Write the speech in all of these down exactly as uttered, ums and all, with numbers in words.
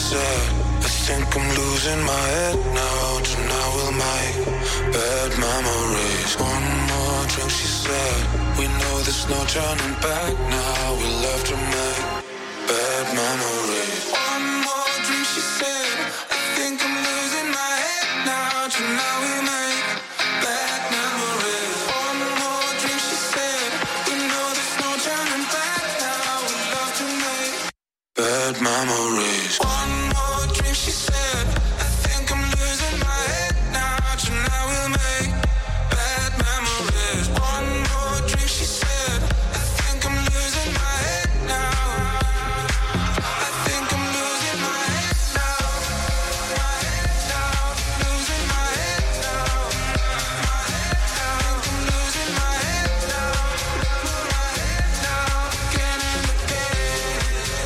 said, I think I'm losing my head now. Tonight we'll make bad memories. One more drink, she said. We know there's no turning back now. We love to make bad memories. One more drink, she said. I think I'm losing my head now. Tonight we'll make bad memories. One more drink, she said. We know there's no turning back now. We love to make bad memories. One more drink, she said. I think I'm losing my head now. Tonight we'll make bad memories. One more drink, she said. I think I'm losing my head now. I think I'm losing my head now. My head now. Losing my head now. My head now. I think I'm losing my head now. My head now. Again and again.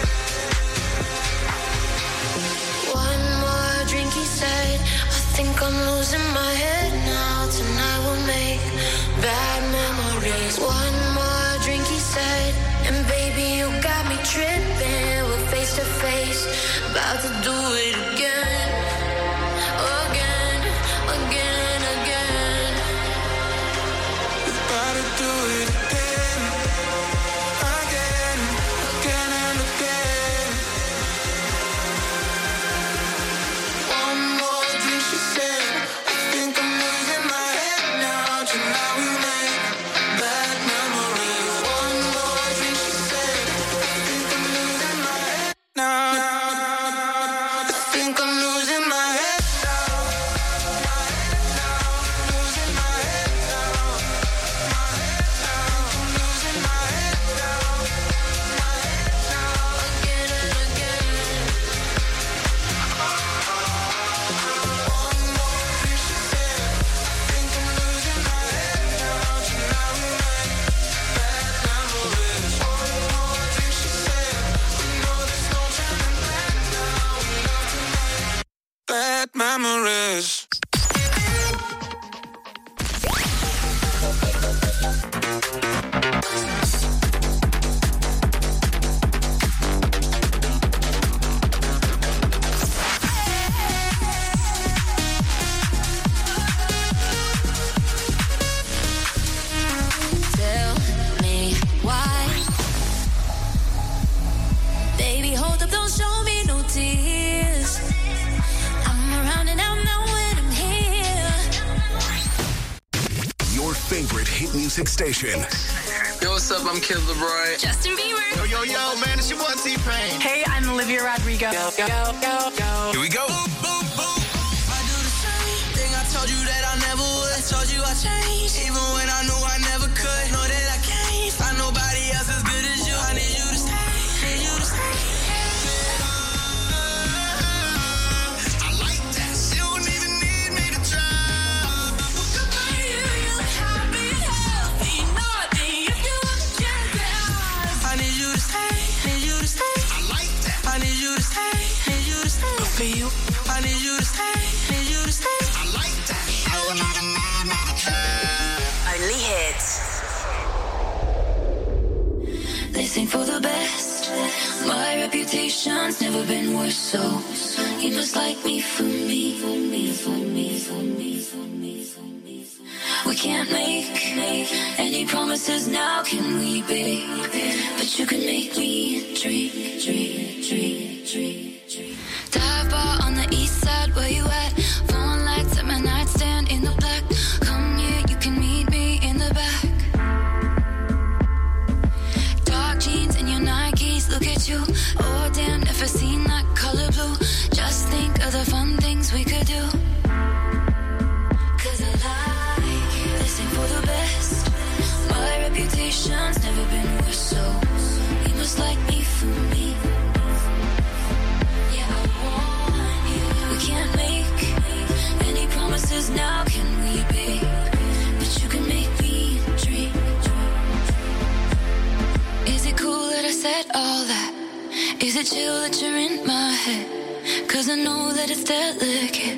One more drink, he said. I think I'm losing my head now. Tonight we'll make bad memories. One more drink, he said. And baby, you got me tripping. We're face to face, about to do it again. Again, again, again. About to do it again. Again, again and again. One more drink, she said. I think I'm losing my head now. Tonight we make bad memories. One more drink, she said. I think I'm losing my head now. I think I'm losing my head now. My head now. Losing my head now. My head now. I'm losing my head now. My head now. Again and again. One more drink, she said. I think I'm losing my head now. Tonight we make bad memories. One more drink, she said. We know there's no turning back now. We love to make bad memories. Tell me why. Baby, hold up, don't show me no tears. I'm around and I'm not when I'm here. Your favorite hit music station. Yo, what's up? I'm Kid Leroy. Justin Bieber. Yo, yo, yo, man, it's your boy T-Pain. Hey, I'm Olivia Rodrigo. Go, go, go, go. Here we go. I do the same thing I told you that I never would. I told you I changed, even when I knew I never could. Know that I can't find nobody else as good as you. I need you to stay, need you to stay. I like that. She don't even need me to try. I need you to stay, need you to stay. I like that. I need you to stay, need you to stay. For you, I need you to stay, need you to stay. I like that. I will not deny, not try. Only hits. They sing for the best. My reputation's never been worse, so you must like me for me, for me, for me, for me, for me, for me. We can't make any promises now, can we, babe? But you can make me drink, drink, drink, drink, drink. Dive bar on the east side, where you at? Phone lights at my nightstand in the black. Come here, you can meet me in the back. Dark jeans and your Nikes, look at you. Oh damn, never seen that color blue. Just think of the fun things we could do. Cause I like you. They sing for the best. My reputation's never been worse, so you must like me for me. Yeah, I want you. We can't make any promises now, can we, babe? But you can make me dream. Is it cool that I said all that? Is it chill that you're in my head? Cause I know that it's delicate.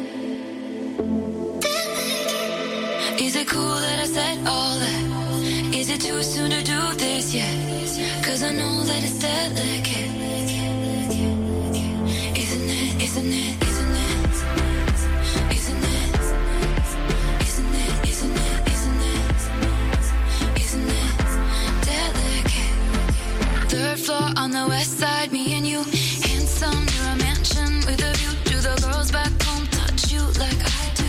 Is it cool that I said all that? Is it too soon to do this yet? Cause I know that it's delicate. Isn't it? Isn't it, isn't it, isn't it, isn't it, isn't it, isn't it, isn't it delicate? Third floor on the west side, me and you, handsome, near a mansion with a view. Do the girls back home touch you like I do?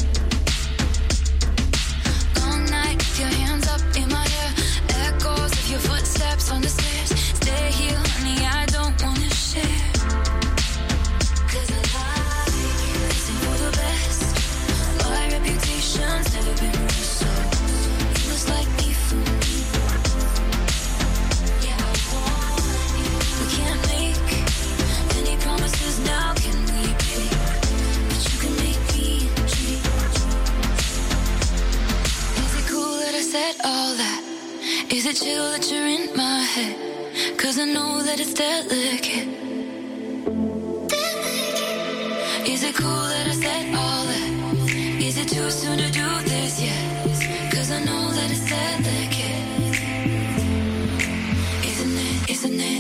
Long night with your hands up in my hair, echoes of your footsteps on the stairs. Stay here, honey, I don't wanna share. Cause I like listen for the best. My reputation's never been worse, so you must like me for me. Yeah, I want you. We can't make any promises now, can we, baby? But you can make me dream. Is it cool that I said all that? Is it chill that you're in my head? Cause I know that it's delicate. Is it cool that I said all that? Is it too soon to do this yet? Cause I know that it's delicate. Isn't it, isn't it?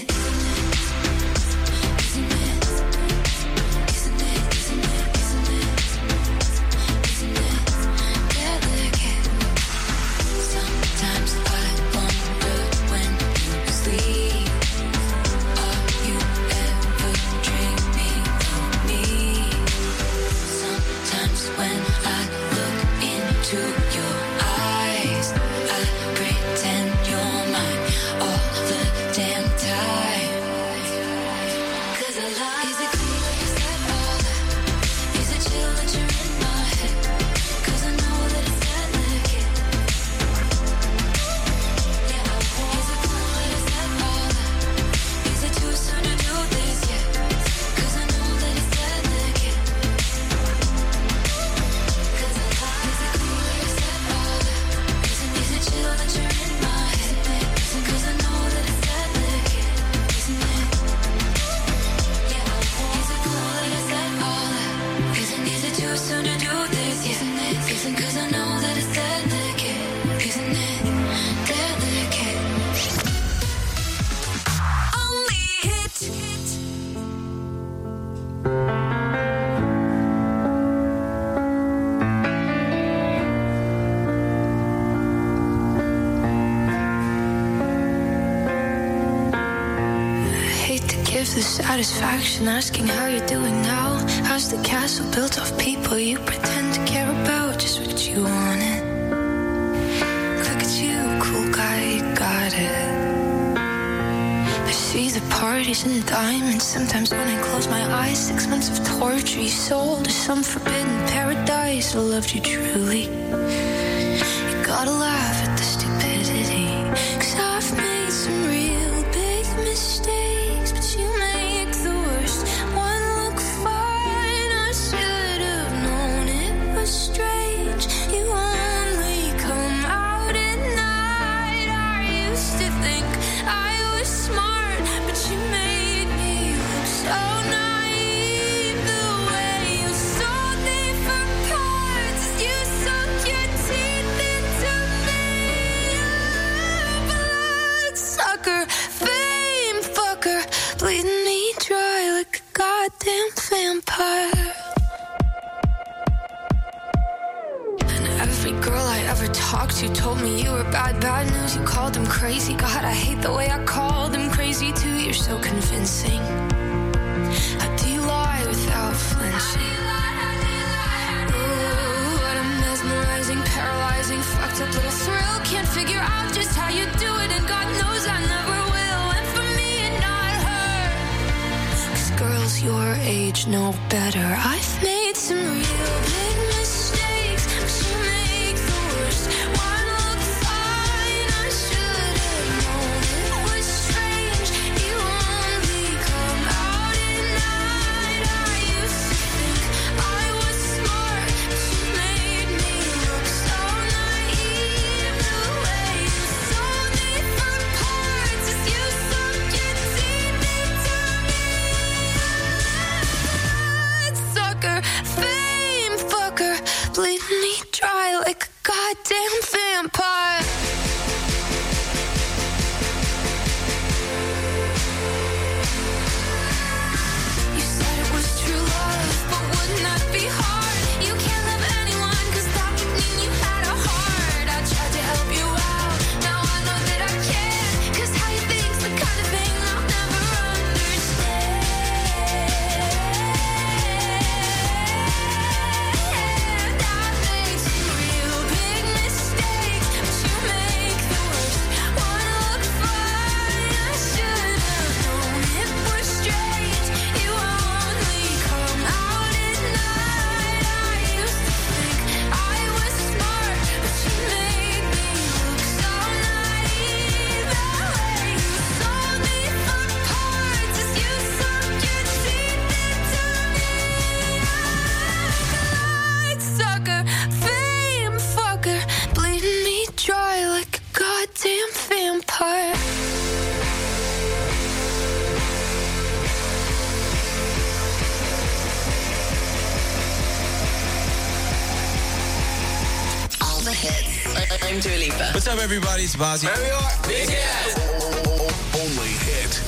Isn't it? Isn't it, isn't it, isn't it? Isn't it delicate? Sometimes I wonder when you sleep, are you ever dreaming of me? Sometimes when I look into your eyes, I pretend you're mine all the damn time. Cause I like. Is it cool that you said all that? Is it chill that you're in my head? Cause I know that it's delicate. Yeah, I want. Is it cool that I said all that? Is it too soon to do this yet? Cause I know that it's delicate. Cause I like. Is it cool that I said all that? Is it, is it chill that you're in my head? Cause I know that it's delicate. Isn't it? Yeah, I want. Is it cool that I said all that? Isn't, is it too soon to do this yet? Isn't it? Isn't cause I know that it's delicate. Isn't it delicate? Only hit. I hate to give the satisfaction asking how you're doing now. How's the castle built off people you pretend to care about? Just what you wanted. Look at you, cool guy, you got it. I see the parties and the diamonds. Sometimes when I close my eyes, six months of torture you sold to some forbidden paradise. I loved you truly. You gotta laugh at the stupidity. Cause I've made some real big mistakes, but you make the worst one look fine. I should have known it was strange. You only come out at night. I used to think I was smart, but you made me look so naive. The way you sold me for parts, you sunk your teeth into me. Bloodsucker, fame fucker, bleeding me dry like a goddamn vampire. And every girl I ever talked to told me you were bad, bad news. You called them crazy. God, I hate the way I called them crazy too. You're so convincing. How do you lie without flinching? Ooh, what a mesmerizing, paralyzing, fucked up little thrill. Can't figure out just how you do it, and God knows I never will. And for me and not her, 'cause girls your age know better. I've made some real big mistakes, but you make the worst one look fine. I should have known it was strange. You only come out at night. I used to think I was smart, but you made me look so naive. The way you sold me for parts as you sunk your teeth into me. Sucker, fame fucker. I'm Dua Lipa. What's up, everybody? It's Bazzi. There we are. Big ass. Only hit.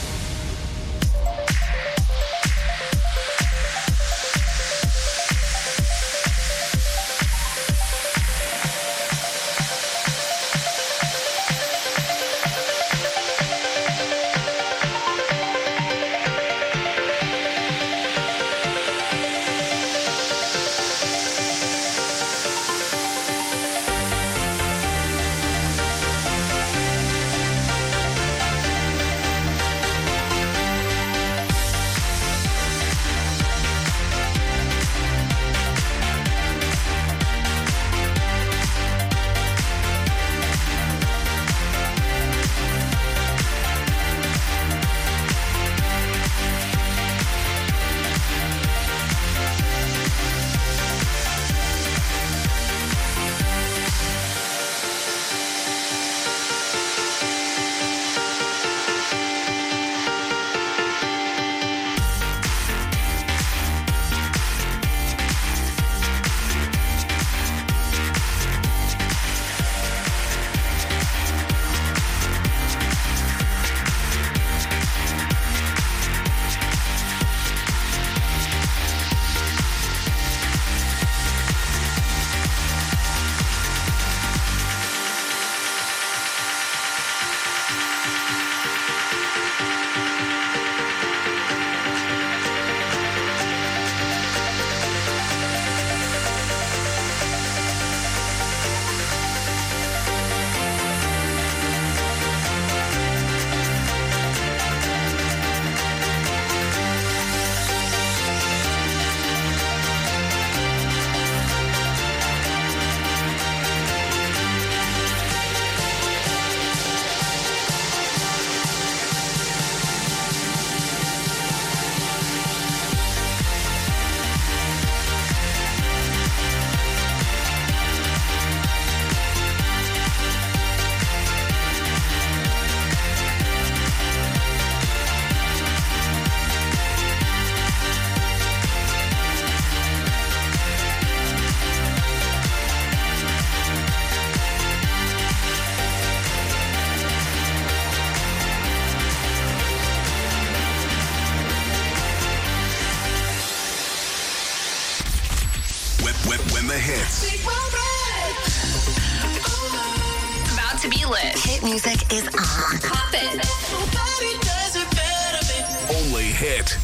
When the hits. About to be lit. Hit music is on. Pop it. Only hit.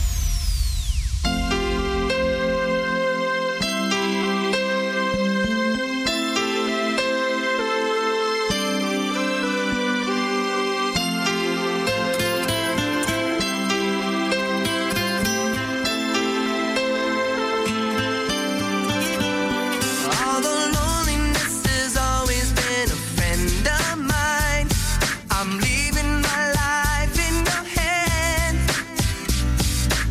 I'm leaving my life in your hands.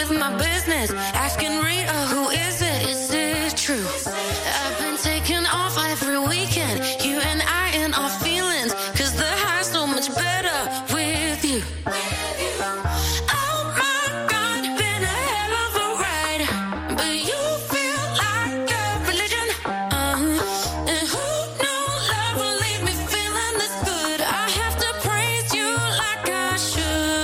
of my business. Asking Rita, who is it? Is it true? I've been taking off every weekend. You and I in our feelings. Cause the high's so much better with you. Oh my God, been a hell of a ride. But you feel like a religion. Uh-huh. And who knew love will leave me feeling this good? I have to praise you like I should.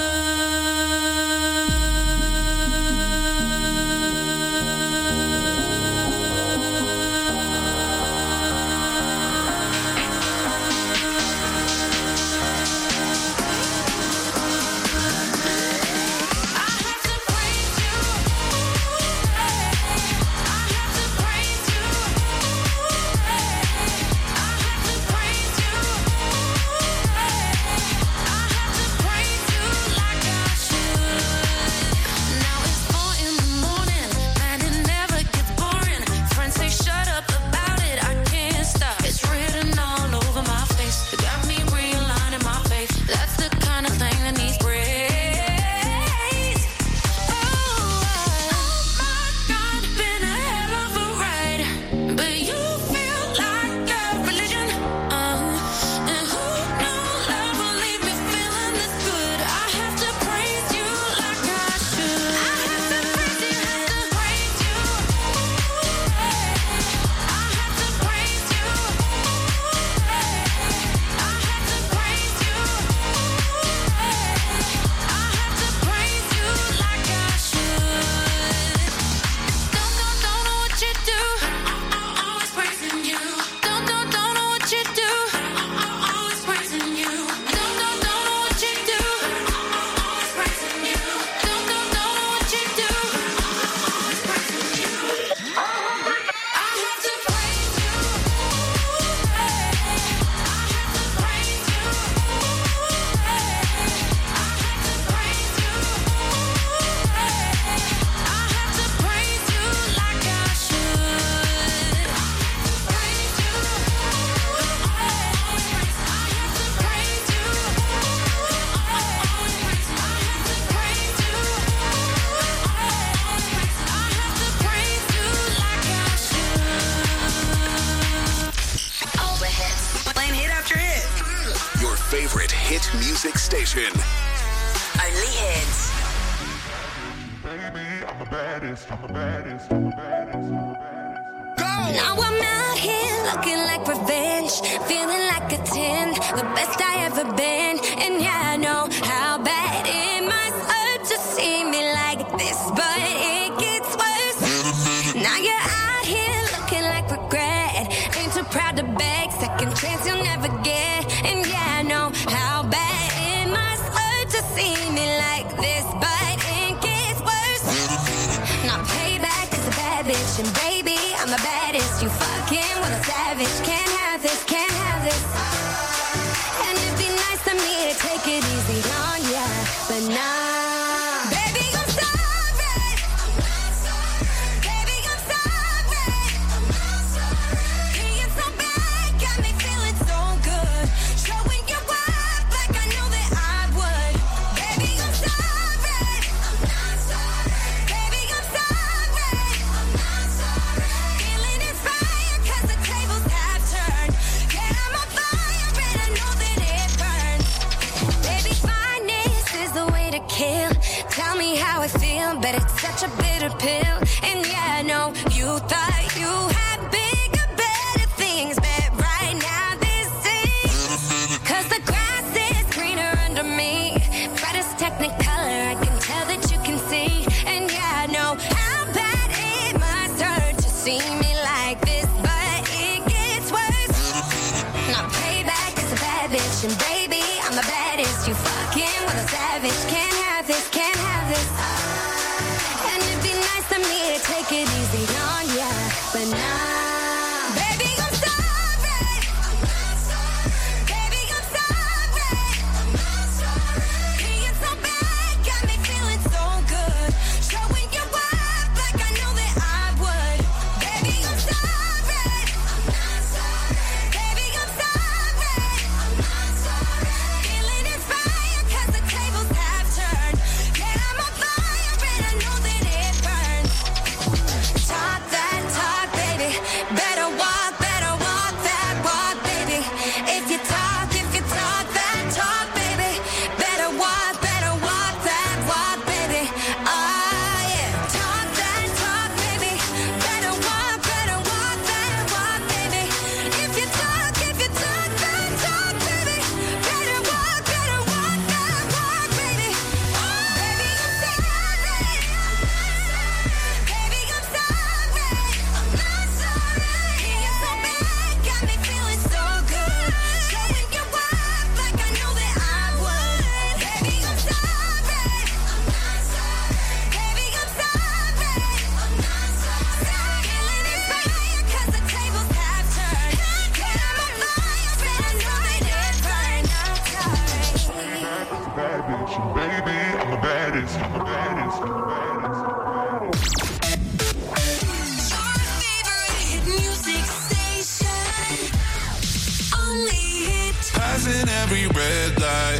Favorite hit music station. Only hits. Baby, I'm the baddest, I'm the baddest, I'm the baddest, I'm the baddest. Go! Now I'm out here looking like revenge, feeling like a ten, the best I ever been. And yeah, I know how bad it must hurt to see me like this, but it gets worse. Now you're out here looking like regret, ain't too proud to beg, second chance you'll never get. And yeah, I know how bad it must hurt to see me like this, but it gets worse. Now payback is a bad bitch, and baby, I'm the baddest. You fucking with a savage, can't have this, can't have this. And it'd be nice of me to take it easy on ya, but nah. Baby, I'm sorry. Baby, I'm sorry. Being so bad got me feeling so good. Showing you up like I know that I would. Baby, I'm sorry. Baby, I'm sorry. Feeling inspired 'cause the tables have turned. Yeah, I'm on fire and I know that it burns. Baby, fineness is the way to kill. Tell me how I feel, but it's such a bitter pill. And yeah, I know you thought you had bigger, better things, but right now this is 'cause the grass is greener under me. Brightest technicolor, I can tell that you can see. And yeah, I know how bad it must hurt to see me like this, but it gets worse. Now payback is a bad bitch, and baby, I'm the baddest. You fucking with a savage, can't have this, can't have this. And it'd be nice of me to take it easy on ya, but nah. Baby, I'm sorry. Baby, I'm sorry. Being so bad got me feeling so good. Showing you up like I know that I would. Baby, I'm sorry. Baby, I'm sorry. Feeling inspired 'cause the tables have turned. Yeah, I'm on fire baddest, the baddest, the baddest. Your favorite hit music station. Only hit. Passing every red light.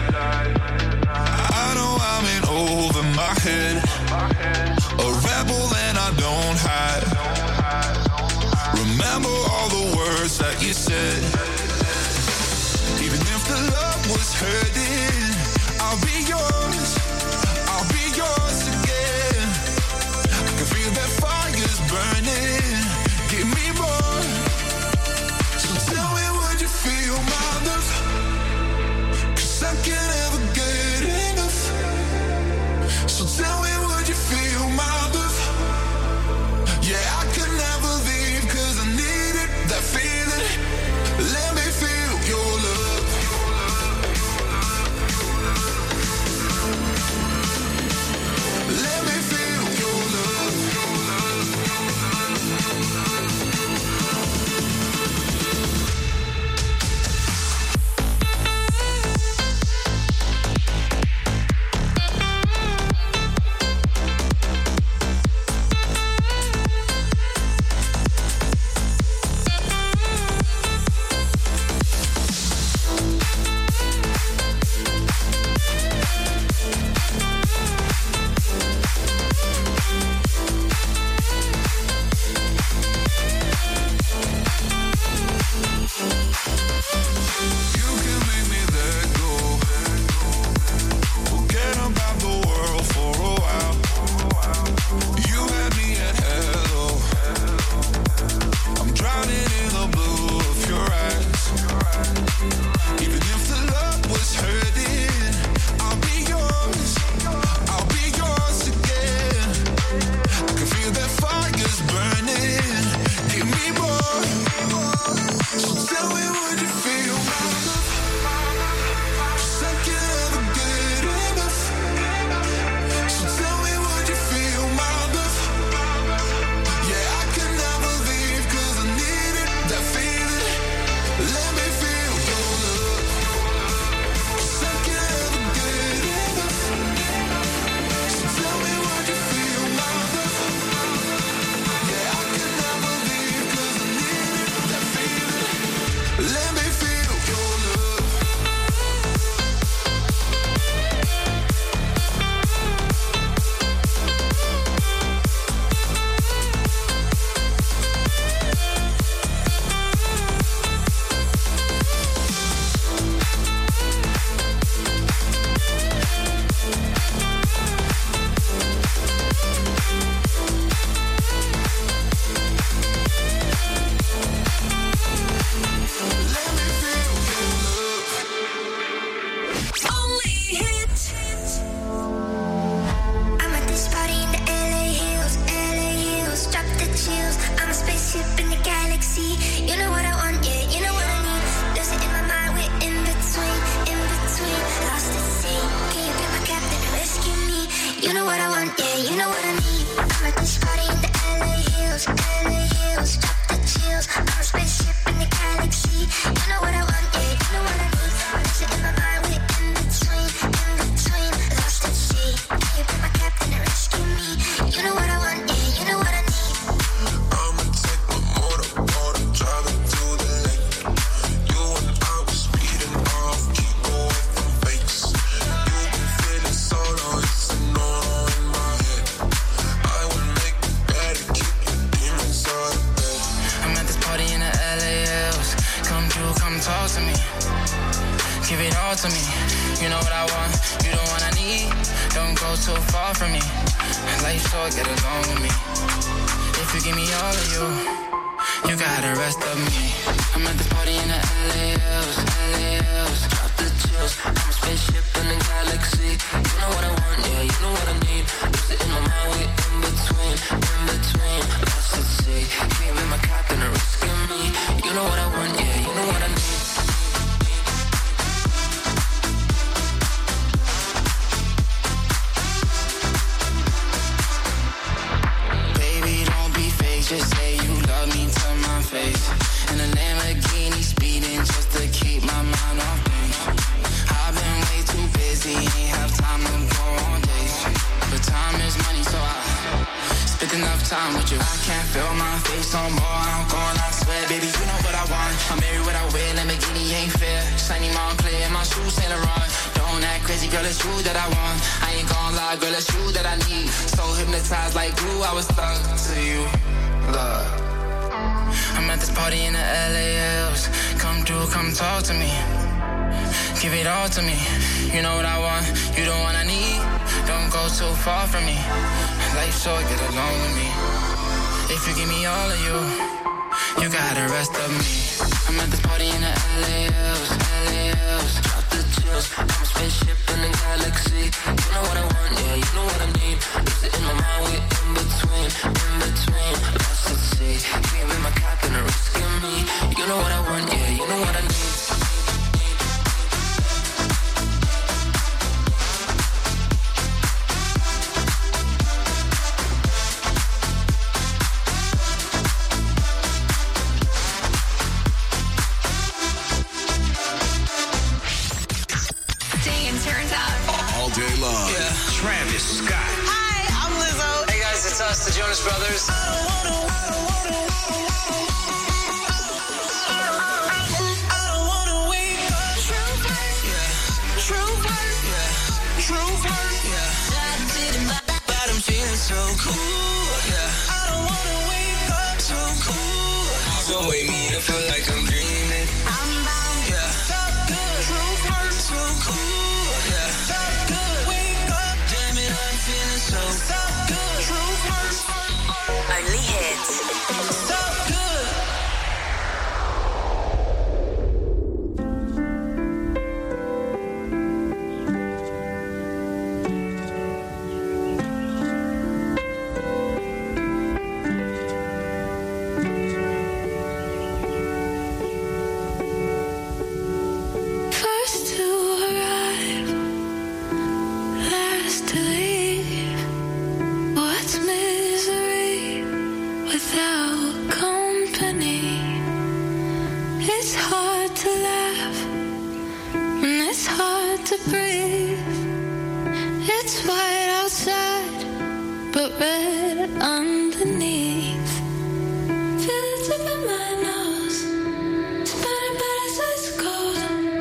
I know I'm in over my head. A rebel and I don't hide. Remember all the words that you said. Even if the love was hurting, I'll be yours. I'll be yours again. I can feel that fire's burning. Give me more. So tell me, would you feel my love? 'Cause I can't ever get enough. So tell me, would you feel my love? Yeah, I could never leave 'cause I needed that feeling. Let me feel your love. Let me feel your love. You can make me let go. Forget about the world for a while. You had me at hello. I'm drowning in the blue of your eyes. Even if the love was hurting, I'll be yours. I'll be yours again. I can feel that fire's burning. Give me more. So tell me, would you feel my love? 'Cause I can't ever get enough. So tell me, would you feel my love? Yeah, I could never leave 'cause I needed that feeling. Let me feel your love. 'Cause I can't ever get enough. So tell me, would you feel my love? Yeah, I could never leave 'cause I needed that feeling. Let me feel your love. Let me feel your love. Only hit. I'm at this party in the L A hills, L A hills. Drop the chills. I'm a spaceship in the galaxy. You know what I want, yeah. You know what I need. Losing in my mind, we're in between, in between. Lost at sea. Can you be my captain and rescue me? You know what I want, yeah. You know what I need. I'm at this party in the L A hills, L A hills. Drop the chills. I'm a spaceship in the galaxy. You know what I want, yeah. You know what I need. Losing in my mind, we're in between, in between. Lost at sea. Can you be my captain and rescue me? You know what I want, yeah. You know what I need. I'ma take my motor, motor, drive it to the lake. You and I was speeding off, keep away from fakes. You been feeling solo, it's a no in my head. I would make it better, keep your demons out of bed. I'm at this party in the L A hills. Come through, come talk to me. Give it all to me. You know what I want, you the one I need. Don't go too far from me. Life short, get along with me. If you give me all of you, you got the rest of me. I'm at this party in the L A hills, L A hills. Drop the chills. I'm a spaceship in the galaxy. You know what I want, yeah, you know what I need. Lose it in my mind, we're in between, in between. Lost at sea. Can you be my captain and rescue me? You know what I want, yeah, you know what I need. Baby, don't be fake, just say you love me to my face. In a Lamborghini speeding just to keep my mind off things. I've been way too busy, ain't have time to go on dates. enough time with you. I can't feel my face no more. I'm going, I swear, baby, you know what I want. I'm married what I wear, Lamborghini ain't fair. Shiny Montclair, my shoes Saint Laurent. Don't act crazy, girl, it's you that I want. I ain't gonna lie, girl, it's you that I need. So hypnotized like glue, I was stuck to you. Love. I'm at this party in the L A Ls. Come through, come talk to me. Give it all to me. You know what I want, you the one I need. Don't go too far from me. Life short, get along with me. If you give me all of you, you got the rest of me. I'm at this party in the L A Ls, L A Ls. Drop the chills, I'm a spaceship in the galaxy. You know what I want, yeah, you know what I need. Lose it in my mind, we're in between, in between. Lost at sea, dream in my captain, a risk in me. You know what I want, yeah, you know what I need. Day long. Yeah. Travis Scott. Hi, I'm Lizzo. Hey guys, it's us, the Jonas Brothers. I don't wanna, I don't wanna, I don't wanna wake up. True flirt. Yeah. True flirt. Yeah. True flirt. Yeah. But I'm feeling so cool. Yeah. I don't wanna wake up. So cool. So wake me up, feel like I'm dreaming. I'm down. Yeah. So good. True flirt. So cool. So, so good, true flirt. Only hits. So good. First to arrive, last to leave. What's misery without company? It's hard to laugh and it's hard to breathe. It's white outside, but red underneath. Feel the tip of my nose, spinning but it's ice cold.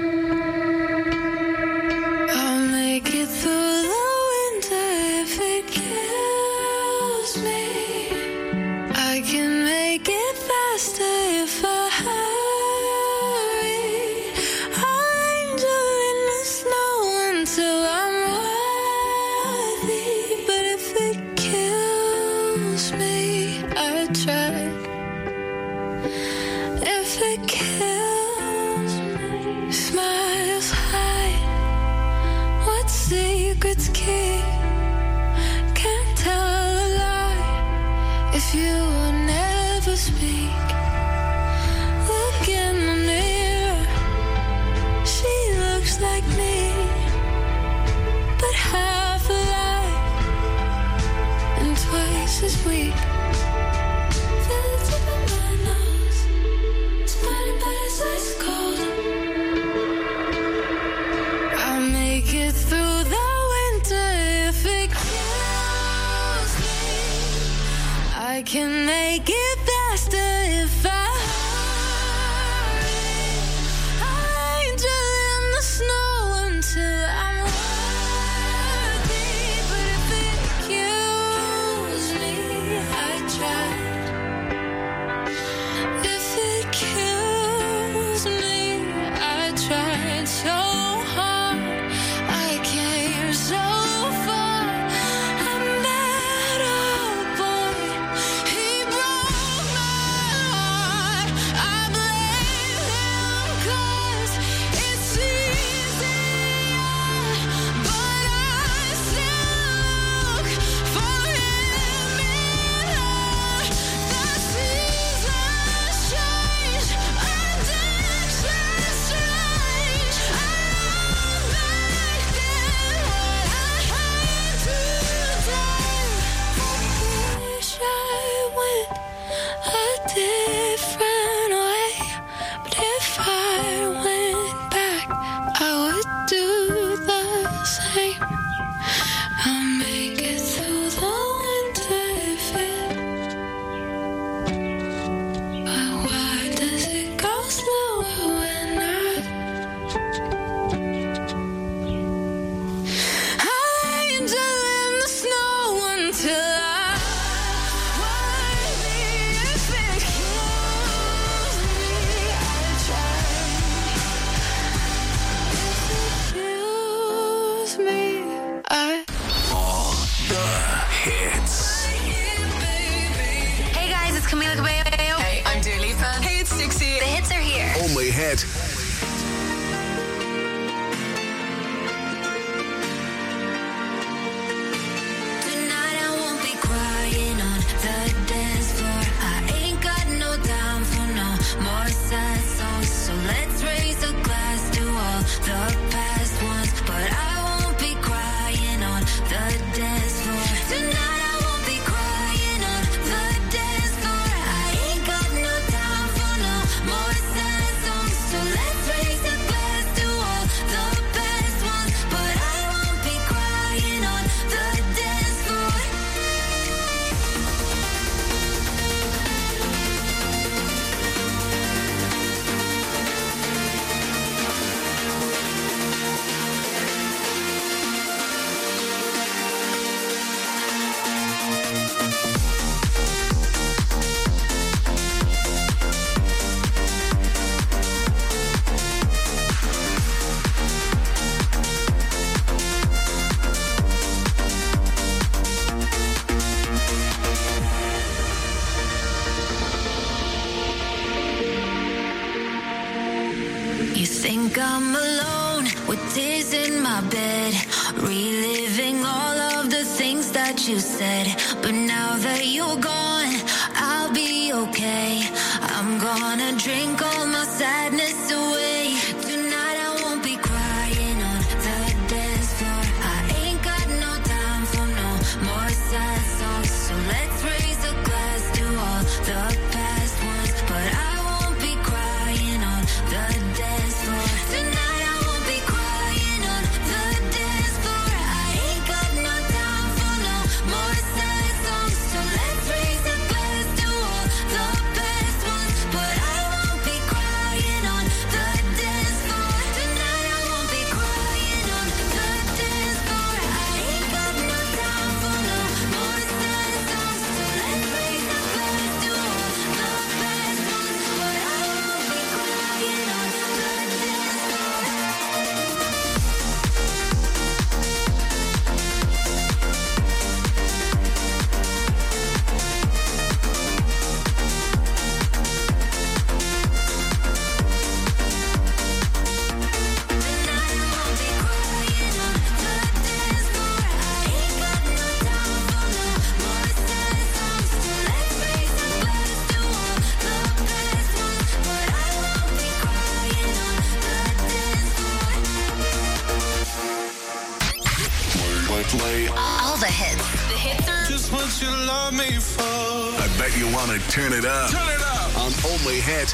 I'll make it through the winter if it kills me. I can make it faster if I hurry. I'll angel in the snow until I'm worthy. But if it kills me, I tried. If it kills me, smiles hide. What secrets keep? Can't tell a lie if you never speak. Look in the mirror, she looks like me, but half alive and twice as weak. Feel the tip of my nose, spinning but it's ice cold. I'll make it through the winter if it kills me. I can make it faster if I hurry. I'll angel in the snow until I'm worthy. But if it kills me, I tried. If it kills me, I tried so hard. I came so far. I met a boy. He broke my heart. hits. Hey guys, it's Camila Cabello. Hey, I'm Dua Lipa. Hey, it's Dixie. The hits are here. Only hit. Tonight I won't be crying on the dance floor. I ain't got no time for no more sad songs. So let's raise a glass to all the past ones. But I won't be crying on the dance floor. Tonight I won't be crying on the dance floor. I ain't got no time for no more sad songs. So let's raise a glass to all the past ones. But I won't be crying on the dance floor. You think I'm alone with tears in my bed, reliving all of the things that you said. But now that you're gone, I'll be okay. I'm gonna drink all my sadness away. Tonight I won't be crying on the dance floor. I ain't got no time for no more sad songs. So let's raise a glass to all the past ones. But I won't be crying on the dance floor. Tonight I won't be crying on the dance floor. I ain't got no time for no more sad songs. So let's raise a glass to all the past ones. But I won't be crying on the dance floor. Tonight I won't be crying on the dance floor. I ain't got no time for no more sad songs. So let's raise a glass to all the past ones. But I won't be crying on the dance floor. Play. All the hits. The hits are Just what you love me for. I bet you want to turn it up. Turn it up. On Only Hit.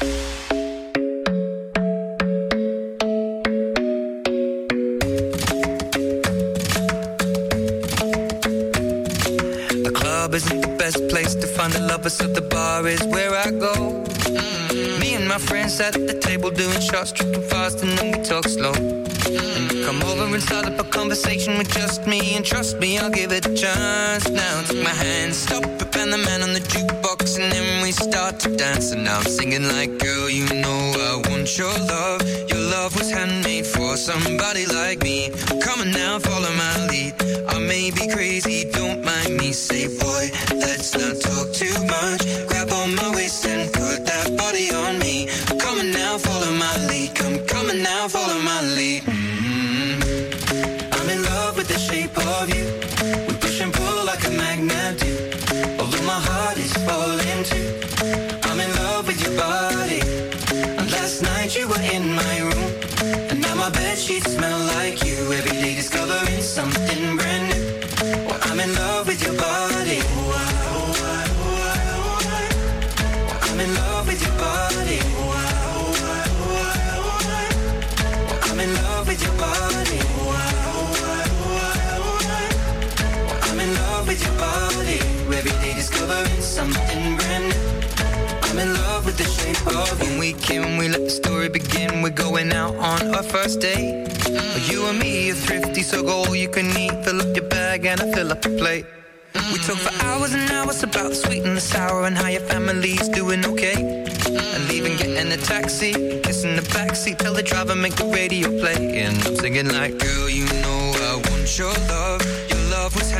The club isn't the best place to find a lover, so the bar is where I go. Mm-hmm. Me and my friends at the table doing shots, tripping fast, and then we talk slow. And you come over and start up a conversation with just me, and trust me, I'll give it a chance. Now take my hand, stop it, and the man on the jukebox, and then we start to dance. And now I'm singing like, girl, you know I want your love. Your love was handmade for somebody like me. Come on now, follow my lead. I may be crazy, don't mind me. Say, boy, let's not talk too much. Grab on my waist and put that body on me. Come on now, follow my lead. Come, come on now, follow my lead. Mm-hmm. I'm in love with the shape of you. We push and pull like a magnet do. Although my heart is falling too. I'm in love with your body. And last night you were in my room, and now my bedsheets smell like you. Every day discovering something brand new. Well, I'm in love with your body. Oh, I, oh, I, oh, I, oh, I. Well, I'm in love with your body. Oh, I, oh, I, oh, I, oh, I. Well, I'm in love with your body. Oh, I, oh, I, oh, I, oh, I. Well, I'm in love with your body. Every day discovering something brand new. I'm in love with the shape of you. When we came, we let the story begin. We're going out on our first date. Mm. You and me are thrifty, so go all you can eat. Fill up your bag and I fill up the plate. Mm. We talk for hours and hours about the sweet and the sour and how your family's doing okay. Mm. And leaving, getting a taxi, kissing the backseat, tell the driver make the radio play. And I'm singing like, girl, you know I want your love. Your love was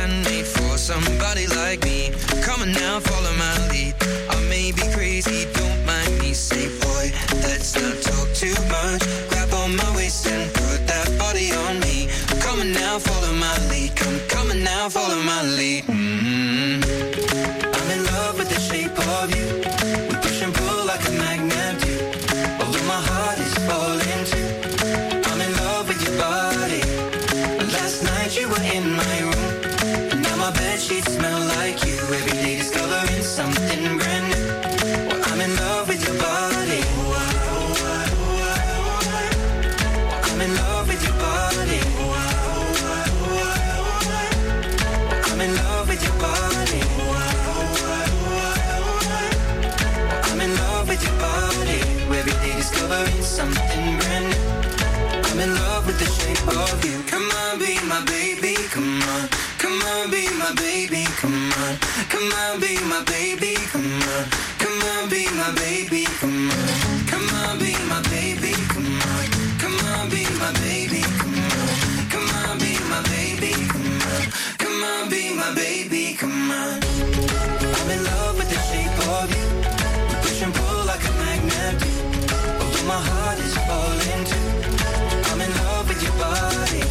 handmade for somebody like me. Come on now, follow my lead. I may be crazy, don't mind me. Say, boy, let's not talk too much. Grab on my waist and put that body on me. Come on now, follow my lead. Come, come on now, follow my lead. Mm-hmm. I'm in love with the shape of you. We push and pull like a magnet do. Although my heart is falling too. I'm in love with your body. Last night you were in my room, and now my bedsheets smell like you. Every day discovering something brand new. Well, I'm in love with your body. I'm in love with your body. I'm in love with your body. I'm in love with your body. Every day discovering something brand new. I'm in love with the shape of you. Come on, be my baby, come on. Come on, be my baby, come on. Come on, be my baby, come on. Come on, be my baby, come on. Come on, be my baby, come on. Come on, be my baby, come on. Come on, be my baby, come on. Come on, be my baby, come on. I'm in love with the shape of you. We push and pull like a magnet do. Although my heart is falling too. I'm in love with your body.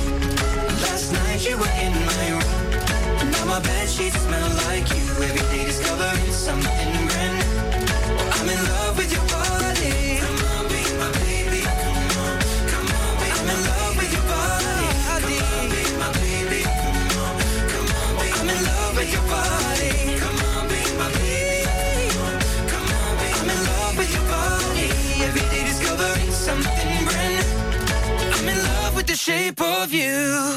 Last night you were in my room, and now my bedsheets smell like you. Every day discovering something brand new. Well, I'm in love with your body. Come on, be my baby. Come on, come on, be I'm in love with your body. Come on, be my baby. Come on, come on, be I'm in love with your body. Come on, be my baby. Come on, come on, be I'm in love with your body. Every day discovering something brand new. I'm in love with the shape of you.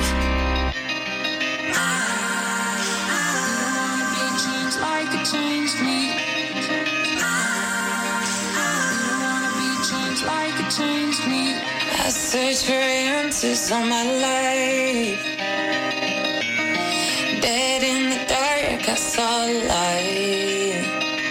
Change changed me. I search for answers all my life. Dead in the dark, I saw light.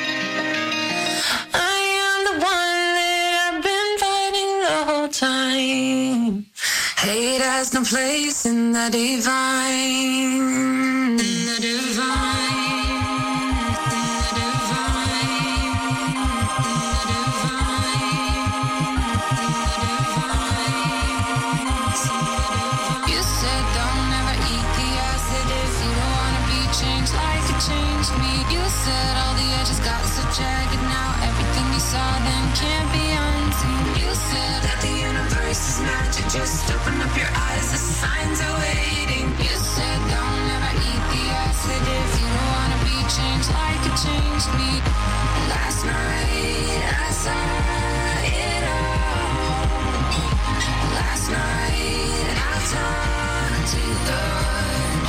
I am the one that I've been fighting the whole time. Hate has no place in the divine. In the divine. Said all the edges got so jagged. Now everything you saw then can't be unseen. You said that the universe is magic. Just open up your eyes, the signs are waiting. You said don't ever eat the acid if you don't wanna be changed like it changed me. Last night I saw it all. Last night I talked to God.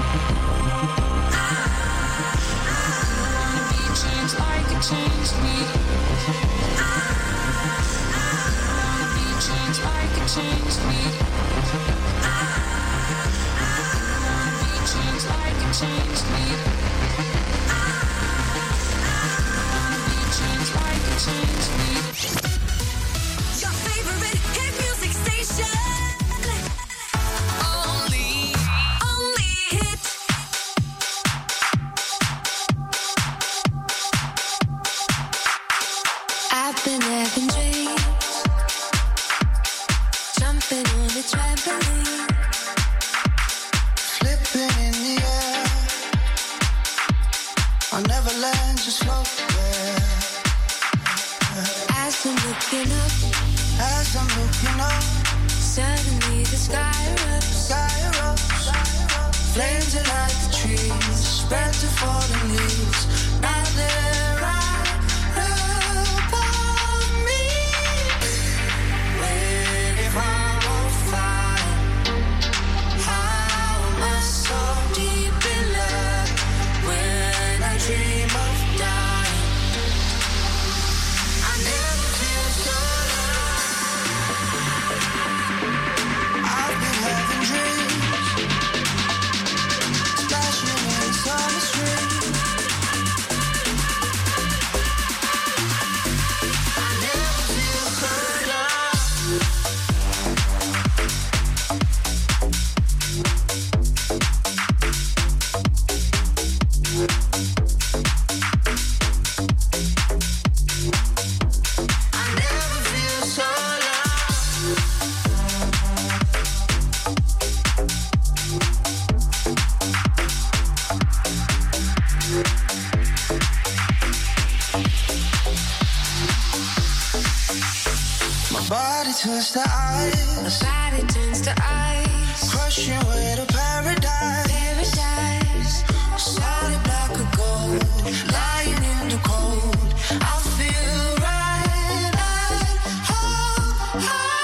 Like it changed me. I, I, wanna be changed like it changed me. I, I, wanna be changed like it changed me. I, I, wanna be changed like it changed me. Your favorite hit music station. Only, only hit. I've been having dreams, jumping on the trampoline, flipping in the air. I'll never land, just float there. As I'm looking up, as I'm looking up, suddenly the sky erupts, sky erupts, flames ignite the trees, spread to fallen leaves. Now they're right. Dream of dying. I never feel so alive. I've been having dreams, splashing in summer street. I never feel so Turns to ice. My body turns to ice. Crushing way to paradise. Paradise. Solid black or gold. Lying in the cold. I feel right at home.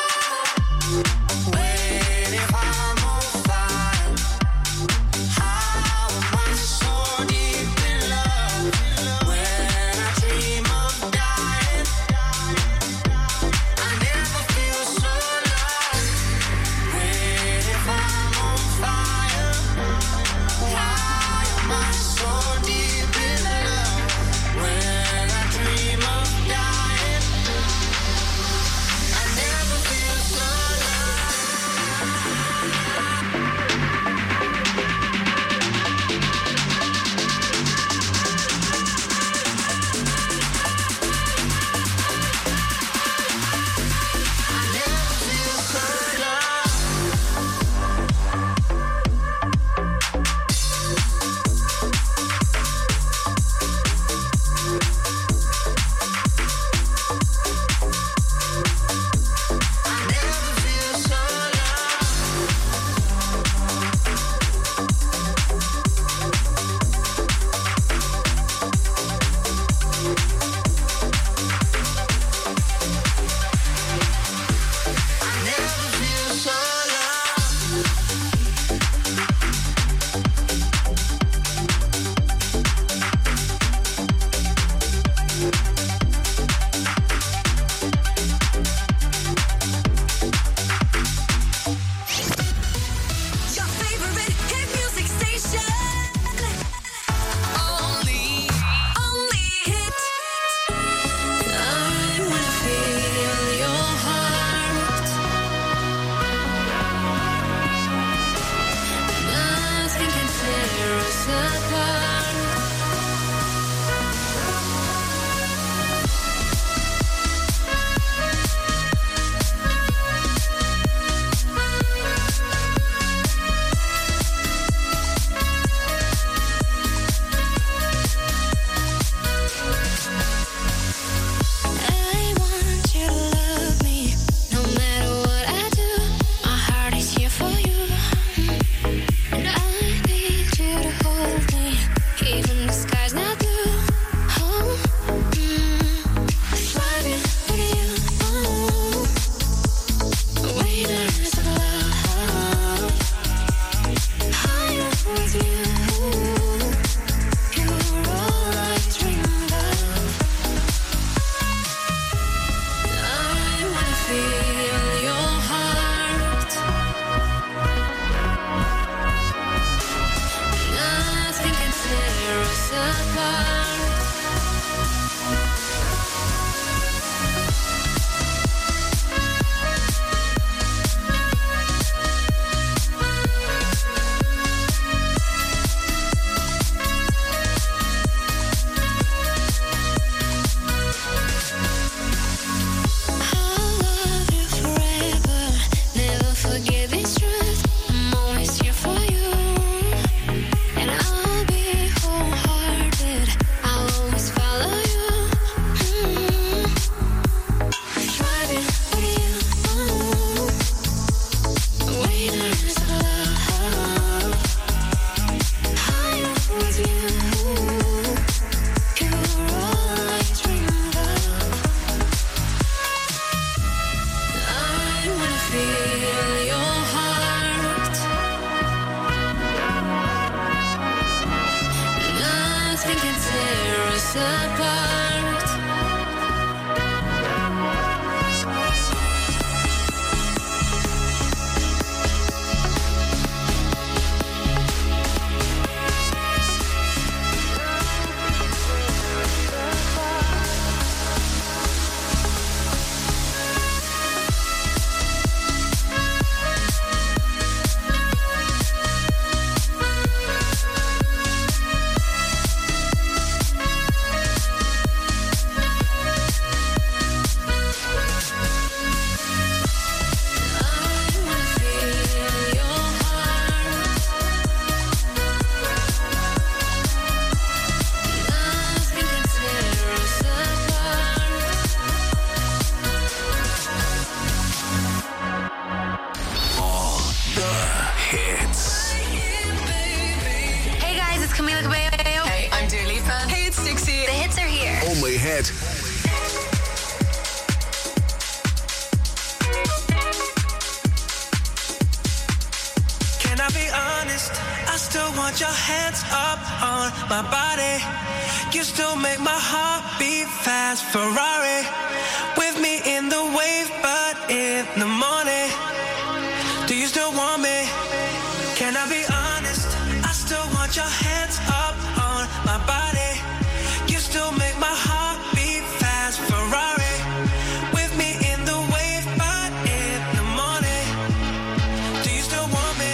Wait, if I'm on fire, how am I so deep in love? When I dream of dying, I never feel so alive. Wait, if I'm on fire, hit. Can I be honest? I still want your hands up on my body. You still make my heart beat fast. Ferrari with me in the wave, but in the morning. Do you still want me? Can I be honest? I still want your hands up on my body. You still make my heart beat fast. Ferrari with me in the wave, but in the morning. Do you still want me?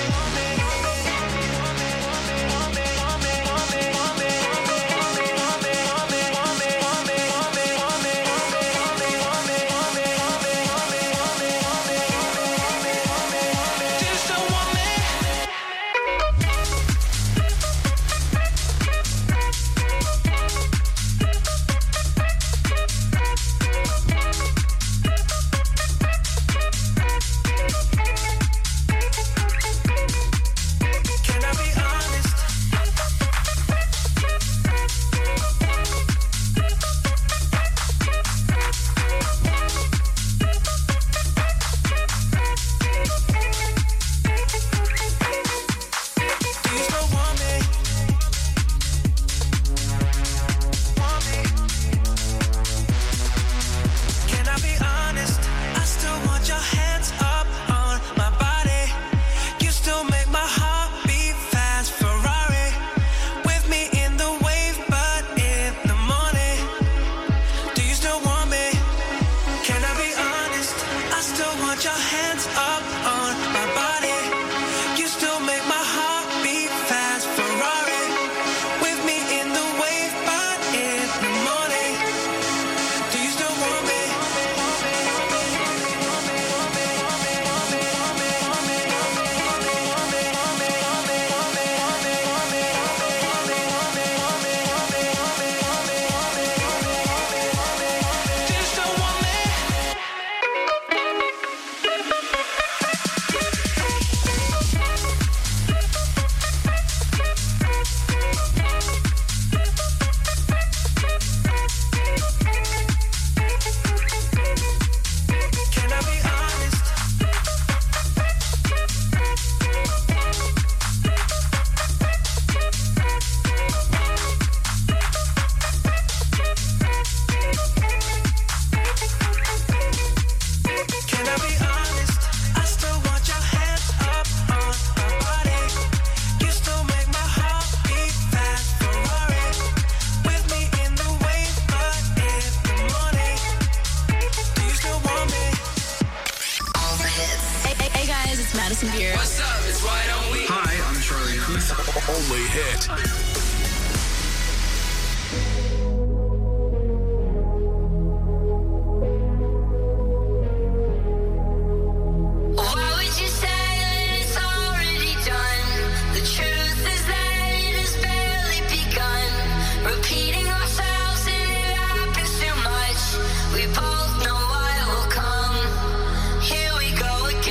Only hit.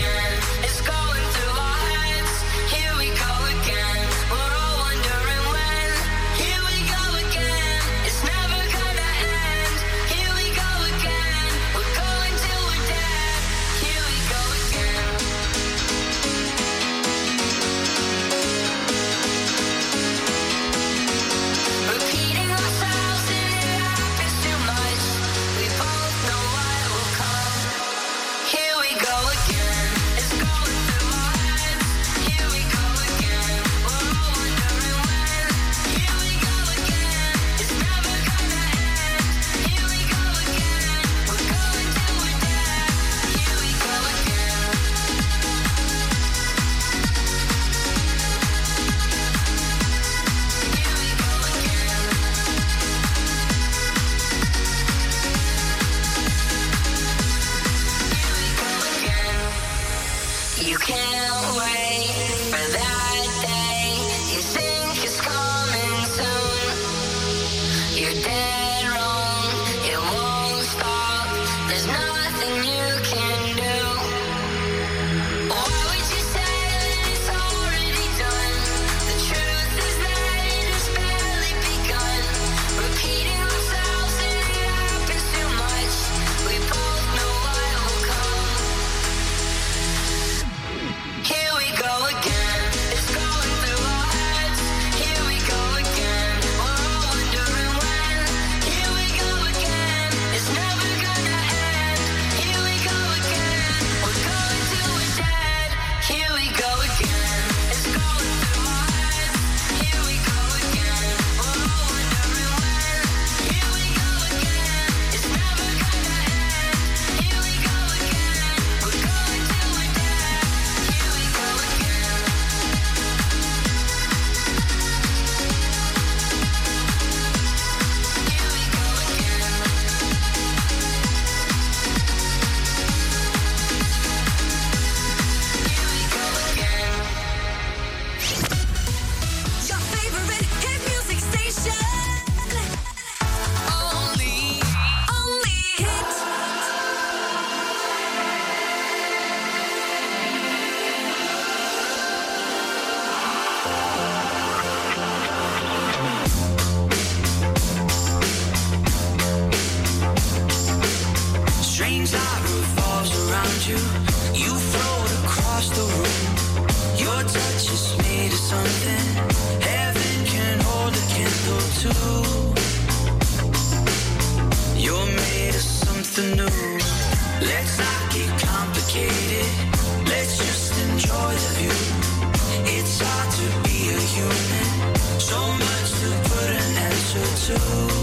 Here we go again. We're all wondering when. you. You float across the room. Your touch is made of something heaven can hold a candle to. You're made of something new. Let's not get complicated. Let's just enjoy the view. It's hard to be a human. So much to put an answer to.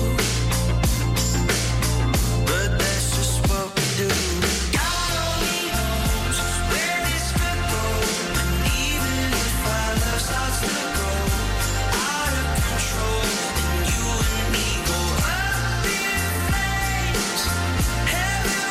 But that's just what we do. God only knows where this could go. And even if our love starts to grow out of control, and you and me go up in flames, heaven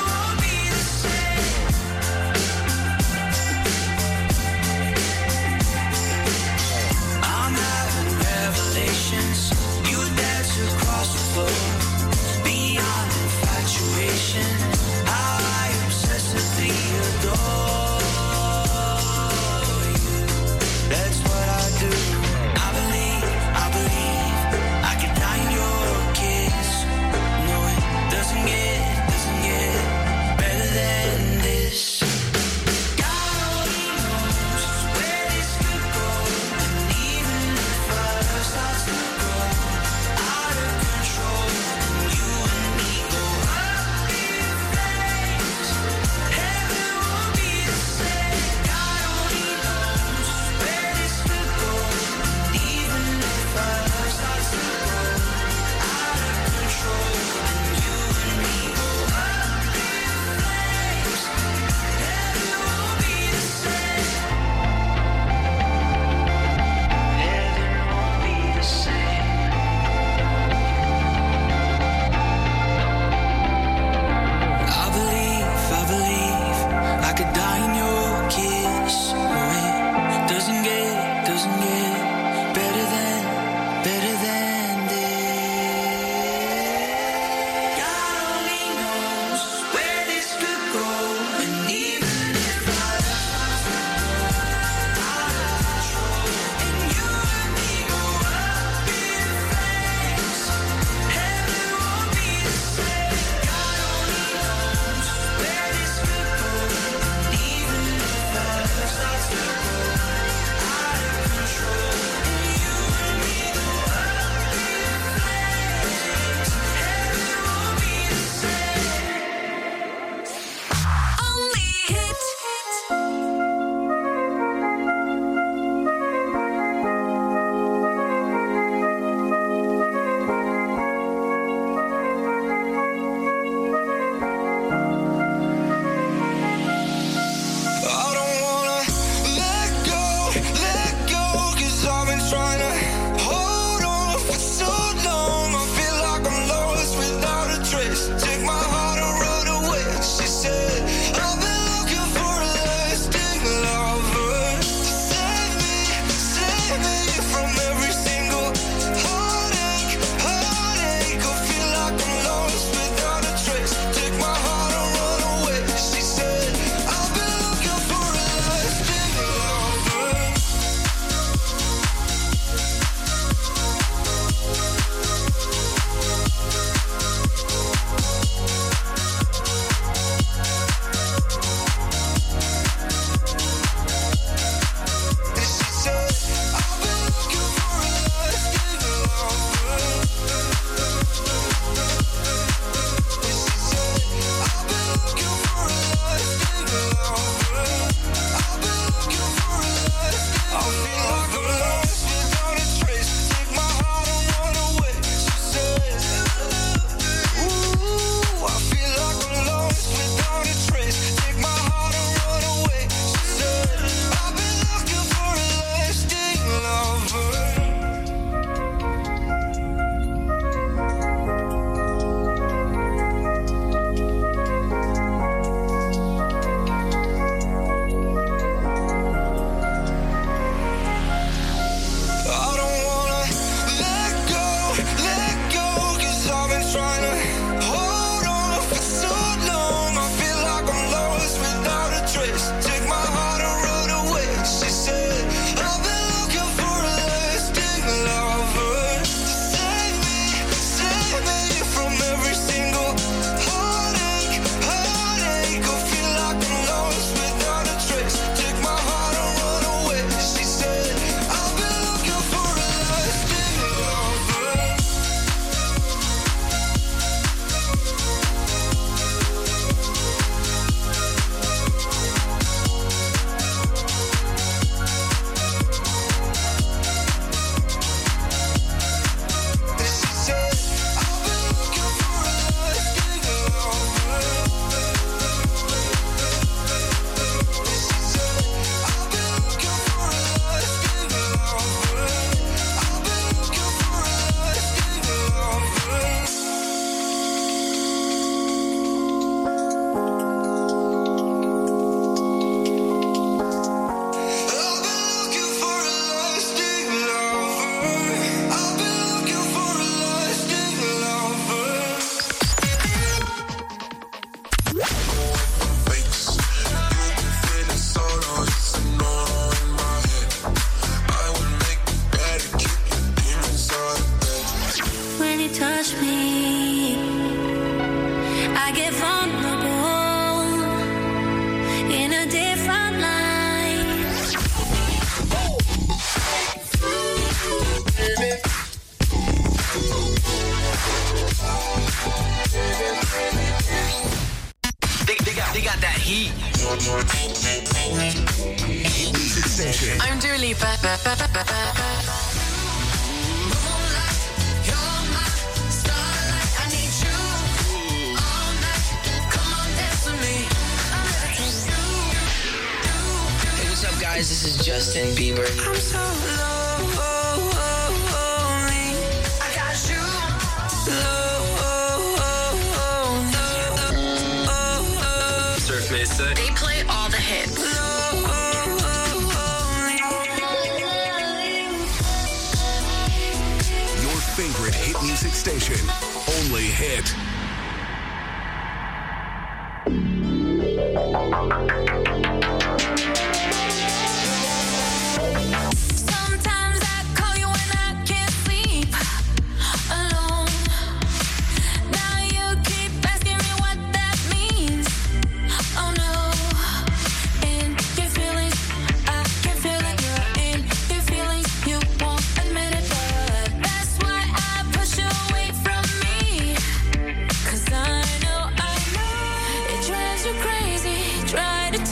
I get vulnerable in a different light. They, they got, they got that heat. Music Station. I'm Dua Lipa. Hey, what's up, guys? This is Justin Bieber. I'm so lonely. I got you. Surf Mesa. They play all the hits. Your favorite hit music station. Only hit. Sometimes I call you when I can't sleep alone. Now you keep asking me what that means. Oh no, in your feelings, I can feel it. You're in your feelings, you won't admit it, but that's why I push you away from me. 'Cause I know, I know it drives you crazy. Try to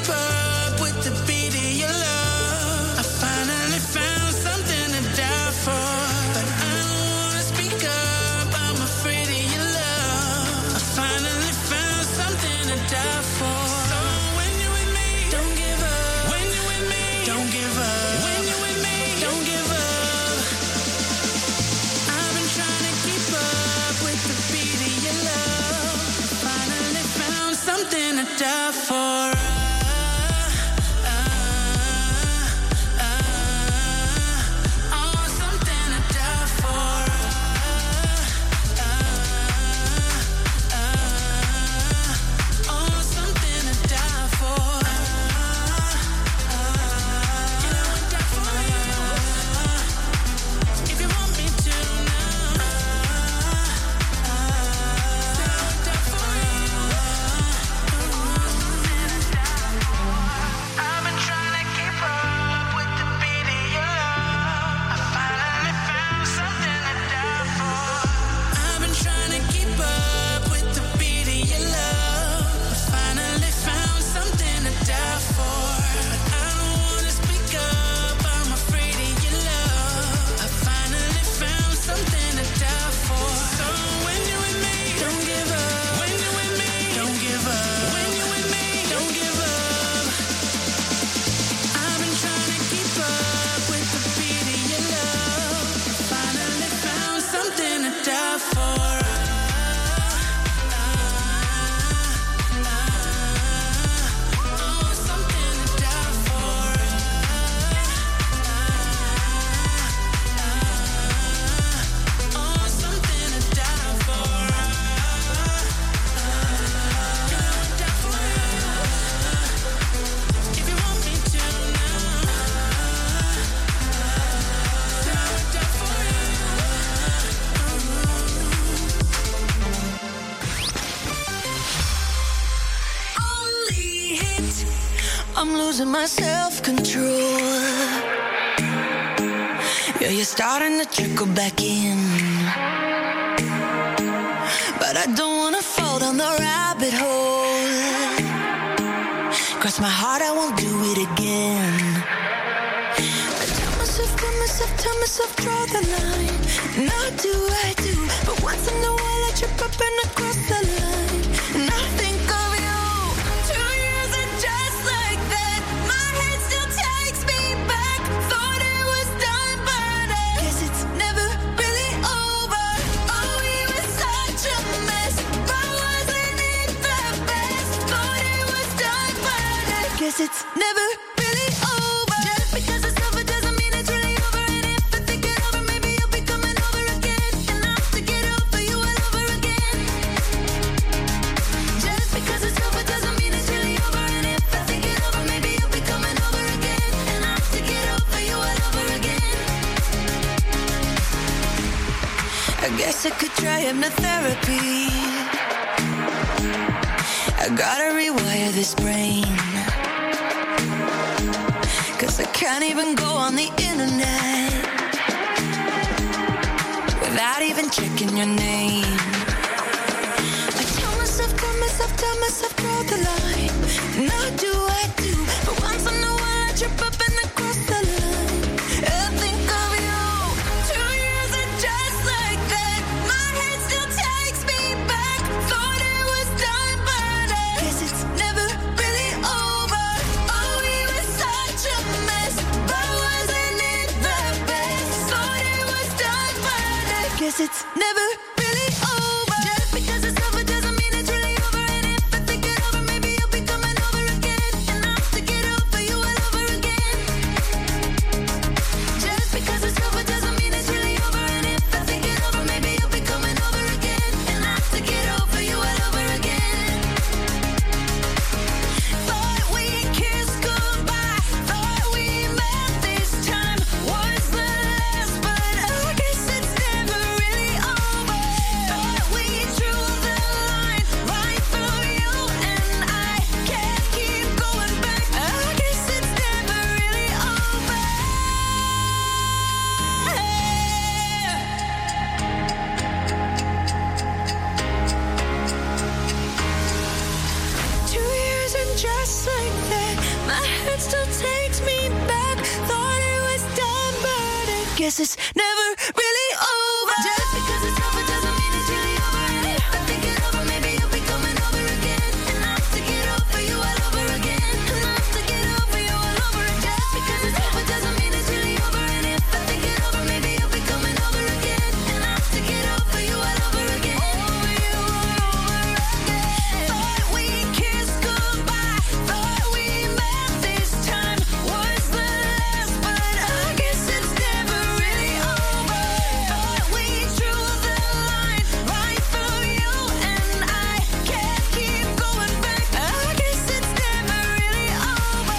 keep up with the beat of your love. I finally found something to die for, but I don't wanna speak up, I'm afraid of your love. I finally found something to die for. So when you're with me, don't give up. When you're with me, don't give up. When you're with me, don't give up. I've been trying to keep up with the beat of your love. I finally found something to die for. I'm losing my self-control. Yeah, you're starting to trickle back in, but I don't wanna fall down the rabbit hole. Cross my heart, I won't do it again. I tell myself, tell myself, tell myself, draw the line. Now do I do, but once in a while I trip up and I cross the line. And I think of you. Two years and just like that, my head still takes me back. Thought it was done, but I guess it's never really over. Oh, we were such a mess, but wasn't it the best? Thought it was done, but I guess it's never really over. Just because it's over doesn't mean it's really over. And if I think it over, maybe you'll be coming over again. And I'll have to get over you all over again. Just because it's over doesn't mean it's really over. And if I think it over, maybe you'll be coming over again. And I'll have to get over you all over again. I guess I could try hypnotherapy. I gotta rewire this brain, 'cause I can't even go on the internet without even checking your name. I tell myself, tell myself, tell myself, draw the line. Now do I do, but once in a while I trip up and I cross the line. I think of you. Two years and just like that, my head still takes me back. Thought it was done, but I guess it's never really over. Oh, we were such a mess, but wasn't it the best? Thought it was done, but I guess it's never really over. Just because it's over doesn't mean it's really over. And if I think it over, maybe head still takes me back. Thought it was done, but I guess it's never really over. Just because it's over doesn't mean it's really over. And if I think it over, maybe you'll be coming over again. And I have to get over you all over again. And I have to get over you all over again. Just because it's over doesn't mean it's really over. And if I think it over, maybe you'll be coming over again. And I have to get over you all over again. Over you all over again. Thought we kissed goodbye. Thought we met this time was the last, but I guess it's never really over. Thought we drew the line right through you and I can't keep going back. I guess it's never really over.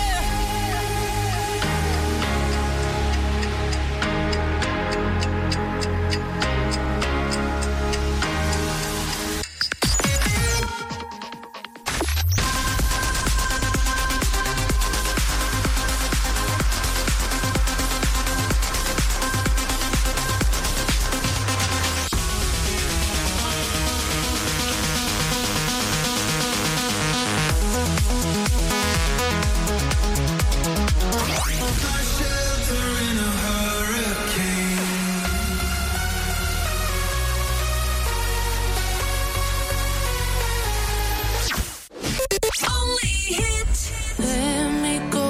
Only hit. Let me go,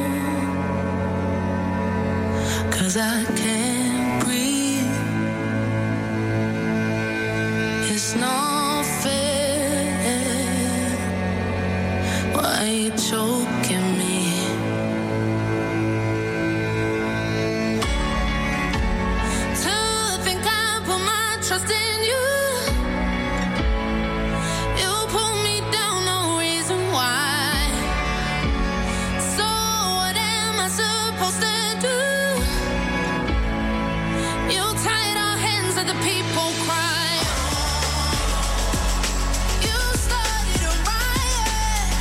'cause I can't breathe. It's not fair. Why you choking me? To think I put my trust in you. You pull me down, no reason why. So what am I supposed to do? You tied our hands at the people cry. You started a riot.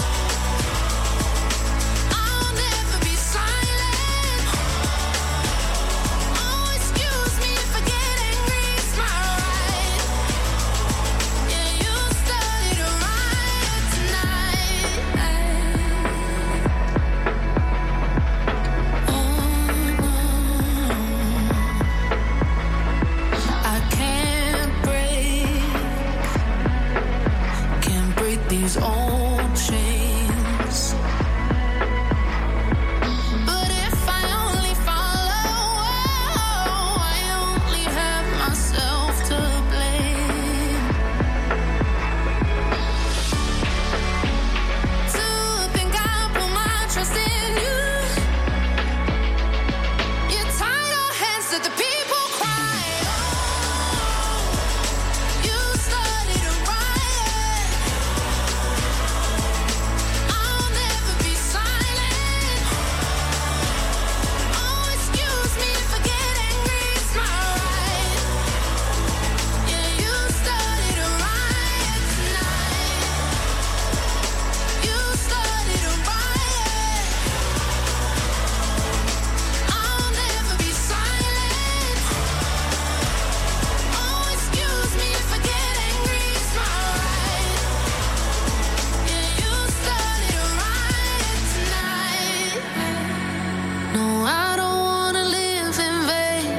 I'll never be silent. Oh, excuse me if I get angry, it's my right. Yeah, you started a riot tonight. I can't break, can't break these old chains. But if I only follow, I only have myself to blame. To think I put my trust in you. You tied our hands that the people cry. You started a riot. I'll never be silent. Oh, excuse me if I get angry, it's my right. Yeah, you started a riot tonight. You started a riot. I'll never be silent. Oh, excuse me if I get angry, it's my right. Yeah, you started a riot tonight. No, I don't wanna live in vain.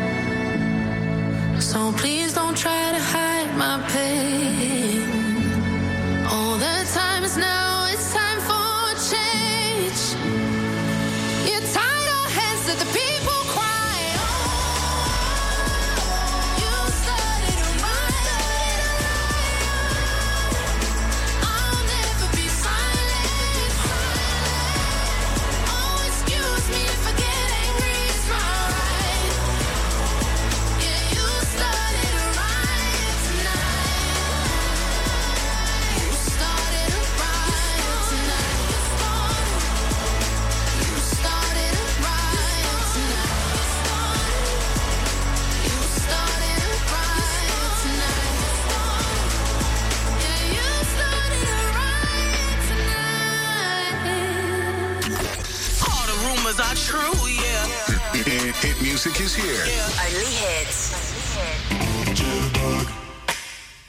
So please don't try to hide my pain. All the time is now, it's time for change. You tied our hands that the people cry. You started a riot. I'll never be silent. Oh, excuse me if I get angry, it's my right. Yeah, you started a riot tonight. You started a riot tonight. You started a riot tonight. You started a riot tonight. Yeah, you started a riot tonight. All the rumors are true, yeah. Hit music is here. Only hits. Jitterbug.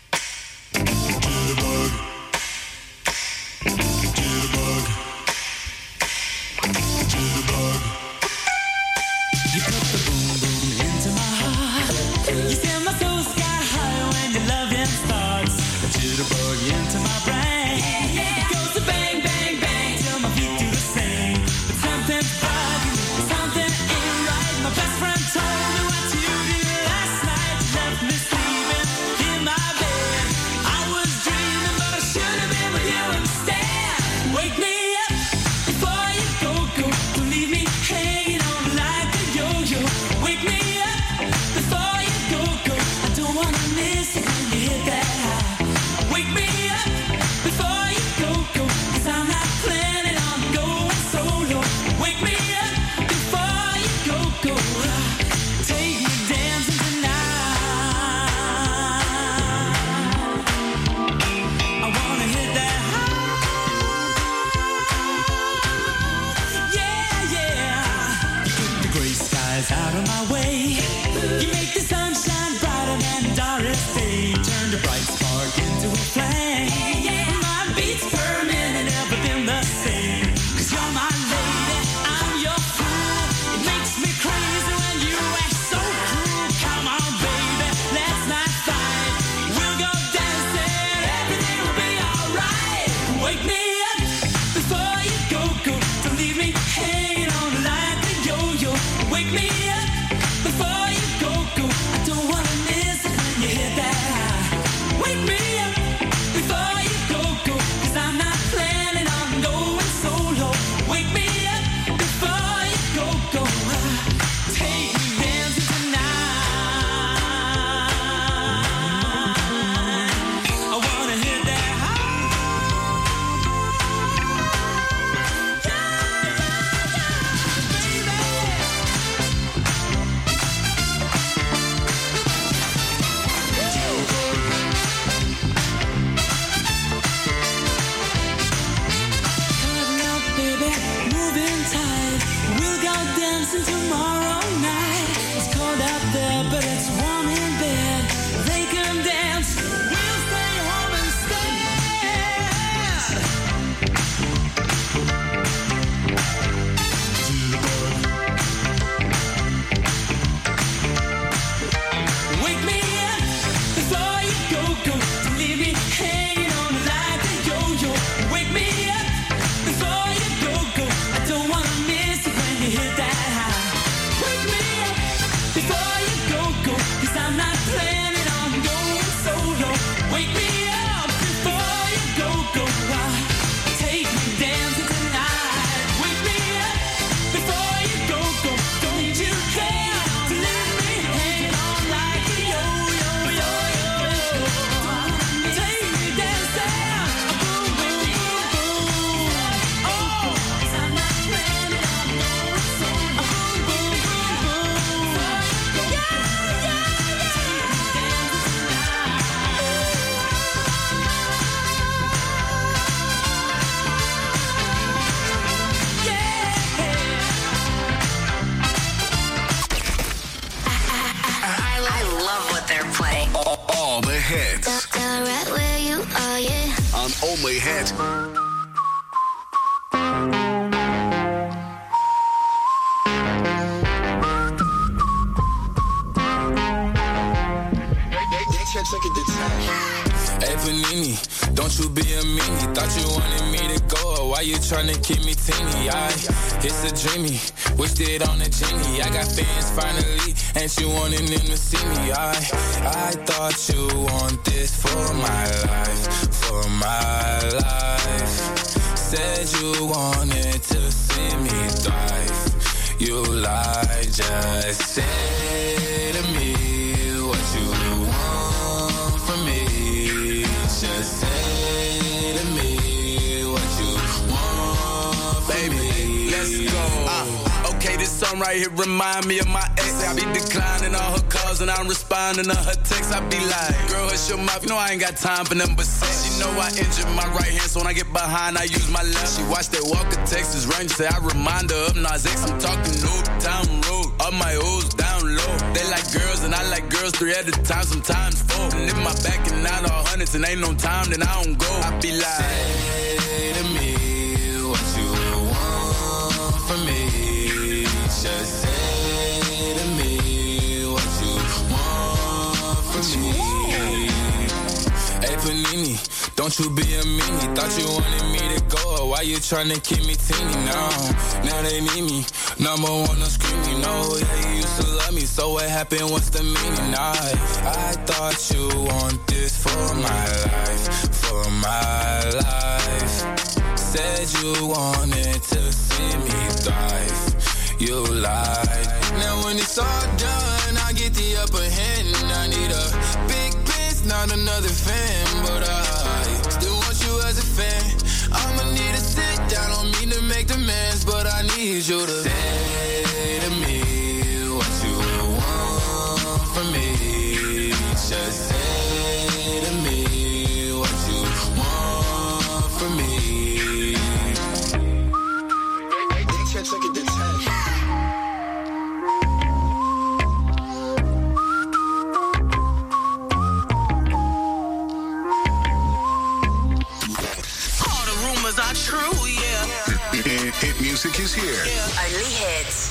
Jitterbug. Jitterbug. dancing tomorrow night. It's cold out there, but it's warm in bed. They can dance, we'll stay home instead. Wake me up before you go, go. Don't leave me hanging on like a yo-yo. Wake me up before you go, go. I don't wanna miss it when you hit that high. Wake me up before you go, go. 'Cause I'm not planning on going solo. Wake me up before you go, go. Why take me dancing tonight? Wake me up before you go, go. Don't need you there to leave me hanging on like a yo-yo, yo-yo. Take me dancing, boom, boom, boom, boom. Oh, 'cause I'm not planning on going solo. Boom, boom, boom, boom. Yeah, yeah, yeah. I love what they're playing. All, all the hits Stop right where you are, yeah. on Only Hit. Hey Panini, don't you be a meanie. Thought you wanted me to go, why you tryna keep me teeny? I, it's a dreamy, wished it on a genie. I got fans finally, and you wanting them to see me. I, I thought you want this for my life, for my life. Said you wanted to see me thrive. You lied, just say to me what you want from me. Just say to me what you want from Baby, me. let's go. Uh, okay, this song right here remind me of my ex. I be declining all her calls and I'm responding to her texts. I be like, girl, hush your mouth. You know I ain't got time for them but sex. She know I injured my right hand, so when I get behind, I use my left. She watched that Walker Texas Ranger, say I remind her of Nas X. I'm talking Old Town Road, all my O's down low. They like girls and I like girls three at a time, sometimes four. And if my back and out all hundreds and ain't no time, then I don't go. I be like, Say to me what you want from me. Just say to me what you want from me. Hey Panini, don't you be a meanie. Thought you wanted me to go, why you tryna keep me teeny now? Now they need me, number one, I'm screaming. No, yeah, you used to love me, so what happened? What's the meaning? I, I thought you want this for my life, for my life. Said you wanted to see me thrive. You lied. Now when it's all done, I get the upper hand. I need a big piece, not another fan, but I still want you as a fan. I'ma need to sit down, don't mean to make demands, but I need you to say to me what you want from me. Just say to me what you want from me. All the rumors are true, yeah. Hit, hit music is here. Only hits.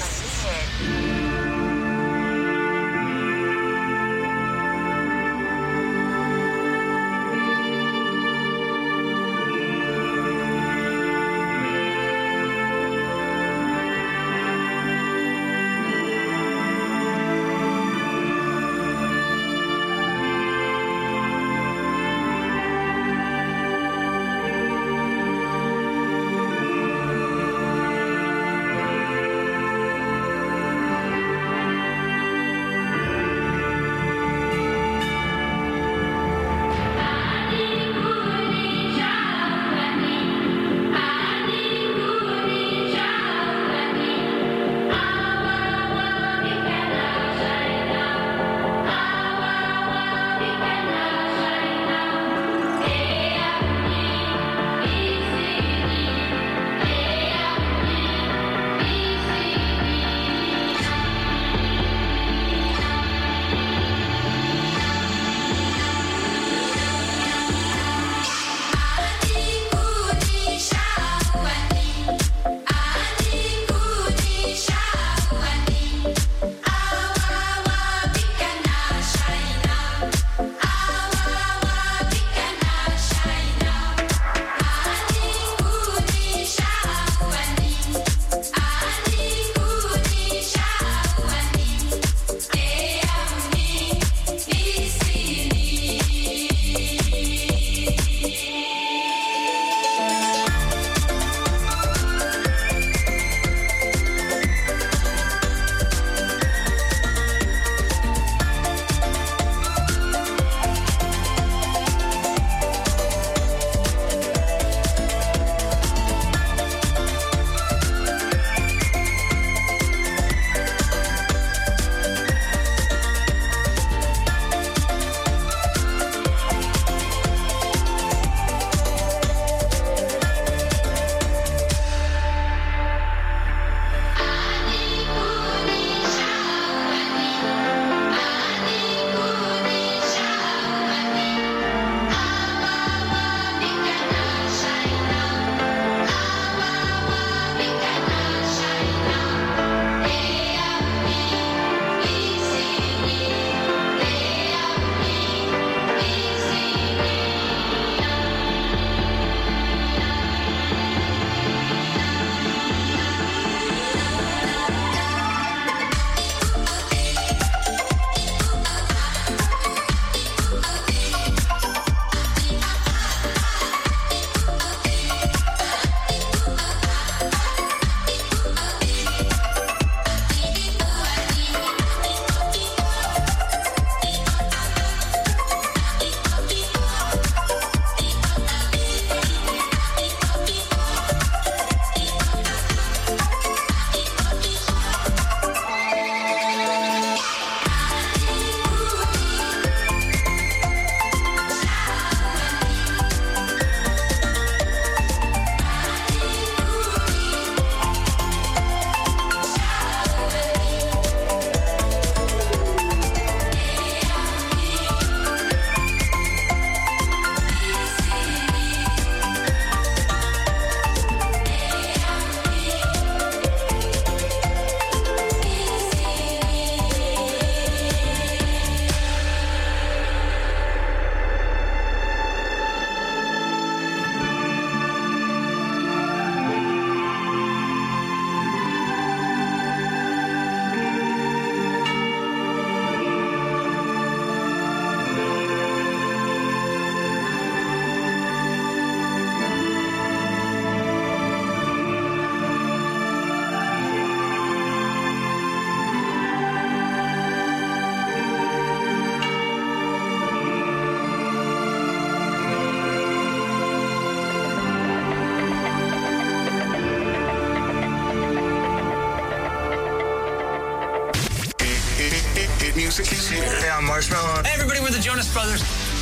Music is here. Hey, I'm Marshmallow. Hey, everybody, we're the Jonas Brothers.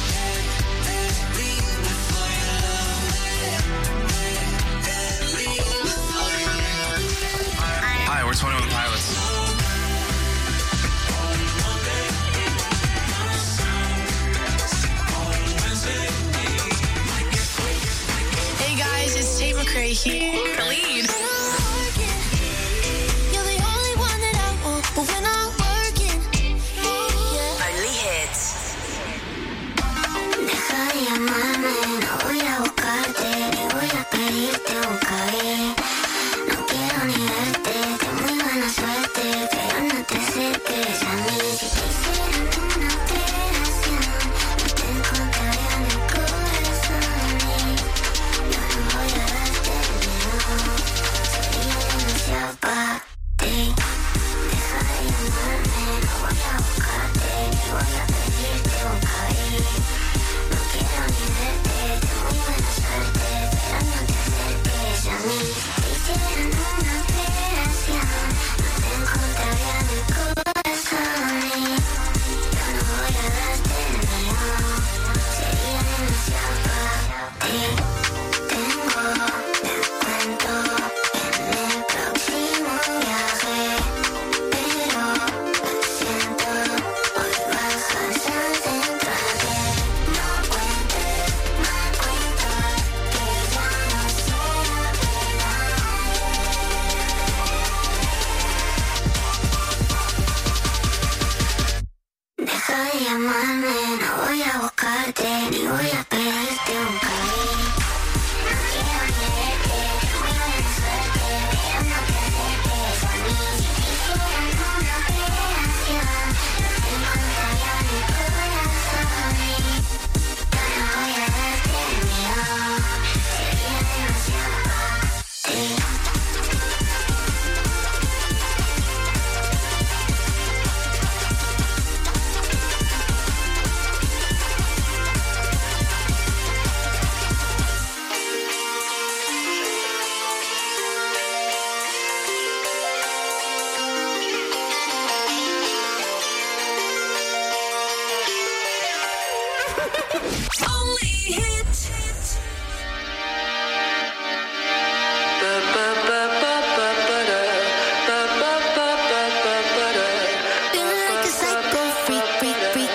Hi, we're twenty-one Pilots. Hey guys, it's Tate McRae here. The lead. You're the only one that I want, but we're not working. Only hits. Deja de llamarme, no voy a buscarte, ni voy a pedirte un café. No quiero ni verte, tengo muy buena suerte, pero no te acerques a mí. Si te hicieran una operación, no te encontraría en el corazón. Yo no voy a darte miedo, sería demasiado para ti. Deja de llamarme, no voy a buscarte, ni voy a pedirte un café. No quiero ni verte, tengo muy buena suerte, pero no te acerques a mí. Si te hicieran una operación, no te encontraría en el corazón. Yo no voy a darte miedo, sería demasiado para ti. Tengo descuento en el próximo viaje, pero lo siento, hoy vas a ser dentro de. No cuentes, no cuentes, que ya no será verdad. Deja de llamarme, no voy a buscarte, ni voy a pedirte un cariño. No quiero ni verte, tengo muy buena suerte, pero no te acerques a mí. Si te hicieran una operación, no te encontraría en el corazón. Yo no voy a darte miedo, sería demasiado para ti. Only hits. Feeling like a psycho freak, freak, freak.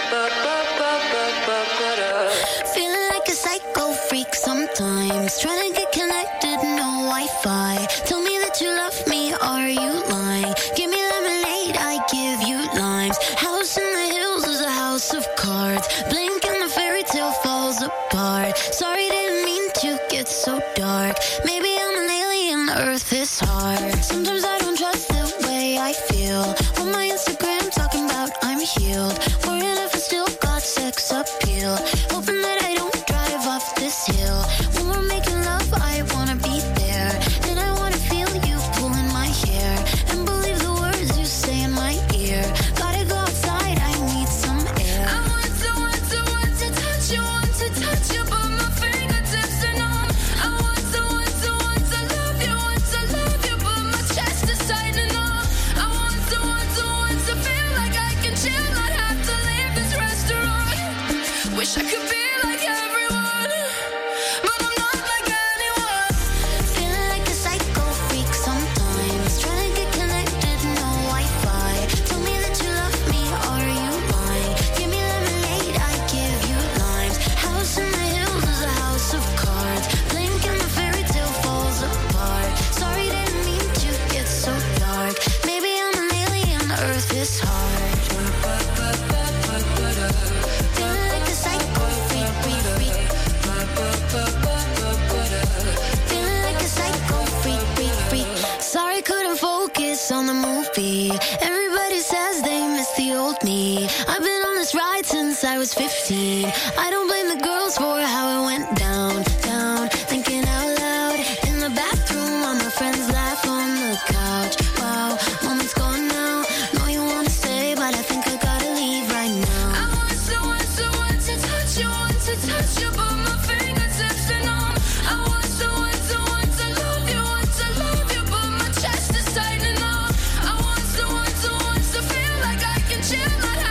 Feeling like a psycho freak sometimes. Trying to get connected, no Wi-Fi. Tell me that you love me, are you lying? Give me lemonade, I give you limes. House in the hills is a house of cards. Blink and the fairy tale falls apart. Sorry, didn't mean to get so dark. Maybe I'm an alien, Earth is hard. Sometimes I don't trust the way I feel. On my Instagram talking about I'm healed. Worrying if I still got sex appeal. Hoping that I don't drive off this hill. When we're making love, I wanna be there. Then I wanna feel you pulling my hair. And believe the words you say in my ear. Gotta go outside, I need some air. I want to, want to, want to touch you, want to touch you, but my fingertips are numb. I want to, want to, want to love you, want to love you, but my chest is tightening up. I want to, want to, want to feel like I can chill, not have to leave this restaurant. Wish I could be like everyone, but I'm not like anyone. Feeling like a psycho freak sometimes. Trying to get connected, no Wi-Fi. Tell me that you love me, are you lying? Give me lemonade, I give you limes. House in the hills is a house of cards. Blink and the fairy tale falls apart. Sorry, didn't mean to get so dark. Maybe I'm an alien, Earth is hard. Feeling like a psycho freak, freak, freak. Feeling like a psycho freak, freak, freak. Sorry, couldn't focus on the movie. Everybody says they miss the old me. I've been on this ride since I was fifteen. I don't blame the girls for how it went down, down. Thinking out loud in the bathroom while my friends laugh on the couch. Wow, moment's gone now. Know you wanna stay, but I think I gotta leave right now. I want to, want to, want to touch you, want to touch you, but my fingertips are numb. I want to, want to, want to love you, want to love you, but my chest is tightening up. I want to, want to, want to feel like I can chill, not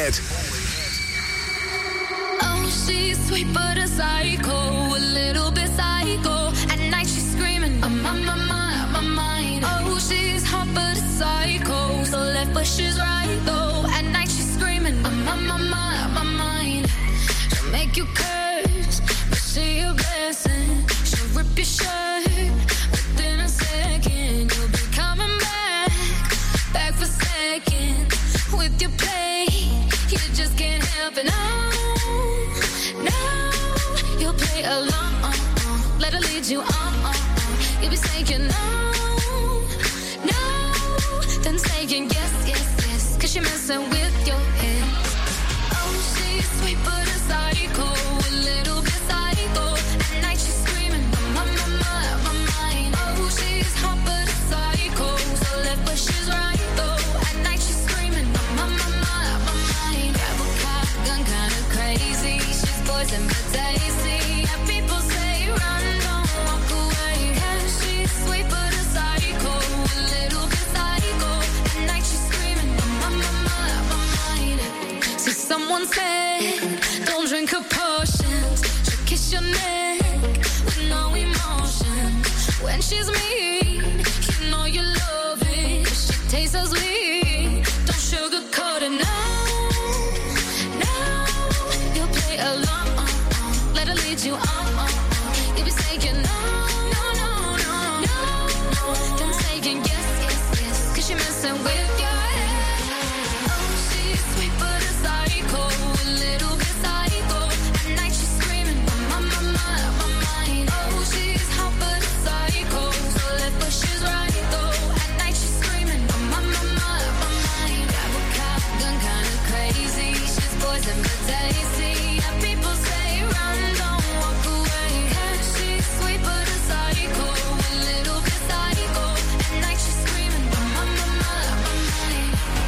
hit. Oh, she's sweet but a psycho, a little bit psycho. At night she's screaming, I'm on my mind, my mind. Oh, she's hot but a psycho, so left but she's right though. At night she's screaming, I'm on my mind, my mind. She'll make you curse, but she a blessing. She'll rip your shirt within a second. You'll be coming back, back for seconds. With your play, you just can't help it. No, no, you'll play along. Uh, uh, let her lead you on. Uh, uh, you'll be saying no, no, then saying yes, yes, yes. Cause you're messing with your head. Oh, she's sweet but a psycho, a little bit psycho. At night she's screaming, I'm on my mind, my mind. Oh, she's hot but a psycho, so left but she's right though. At night she's screaming, I'm on my mind, my mind. Grab a cop, gun kinda crazy. She's poison but tasty. Yeah, people say run, don't walk away. Yeah, she's sweet but a psycho, a little bit psycho. At night she's screaming, I'm on my mind, my mind. See, someone said, don't drink her potions. She'll kiss your neck with no emotion. When she's mean, you know you love it. She tastes so sweet, don't sugarcoat it. No, no, you'll play along. Uh, uh, let her lead you on. Uh, uh, you'll be saying no, no, no, no, no, no. Then saying yes, yes, yes. Cause you're messing with your head. Oh, she's sweet but a psycho, a little bit psycho. At night she's screaming, I'm on my mind, my mind. Oh, she's hot but a psycho, so left but she's right though. At night she's screaming, I'm on my mind, my mind. Grab a cop, gun kinda crazy. She's poison but tasty. Yeah, people say run, don't walk away. Yeah, she's sweet but a psycho, a little bit psycho. At night she's screaming, I'm on my mind, my mind.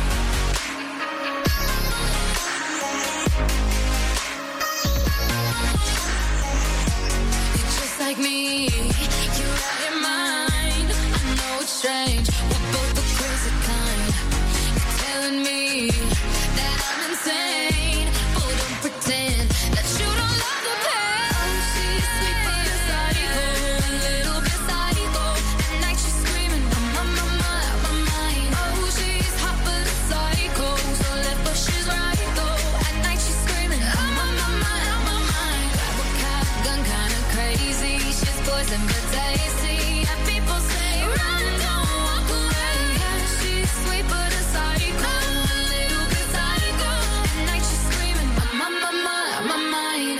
You're just like me, you're out your mind. I know it's strange, we're both the crazy kind. You're telling me that I'm insane, but don't pretend that you don't love the pain. Oh, she's sweet but a psycho, a little bit psycho. At night she's screaming, I'm on my mind, my mind. Oh, she's hot but a psycho, so left but she's right though. At night she's screaming, I'm on my mind, my mind. Grab a cop, gun kinda crazy. She's poison but tasty. Yeah, people say run, don't walk away. Yeah, she's sweet but a psycho, a little bit psycho. At night she's screaming, I'm on my mind, my mind.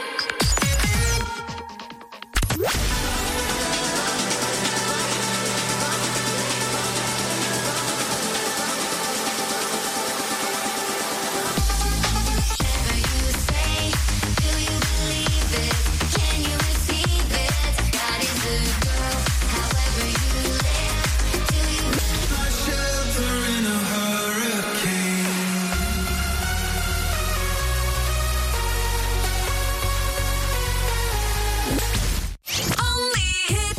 Whatever you say, do you believe it? Can you receive it? God is a girl, however you live. Do you My shelter in a hurricane. only hit?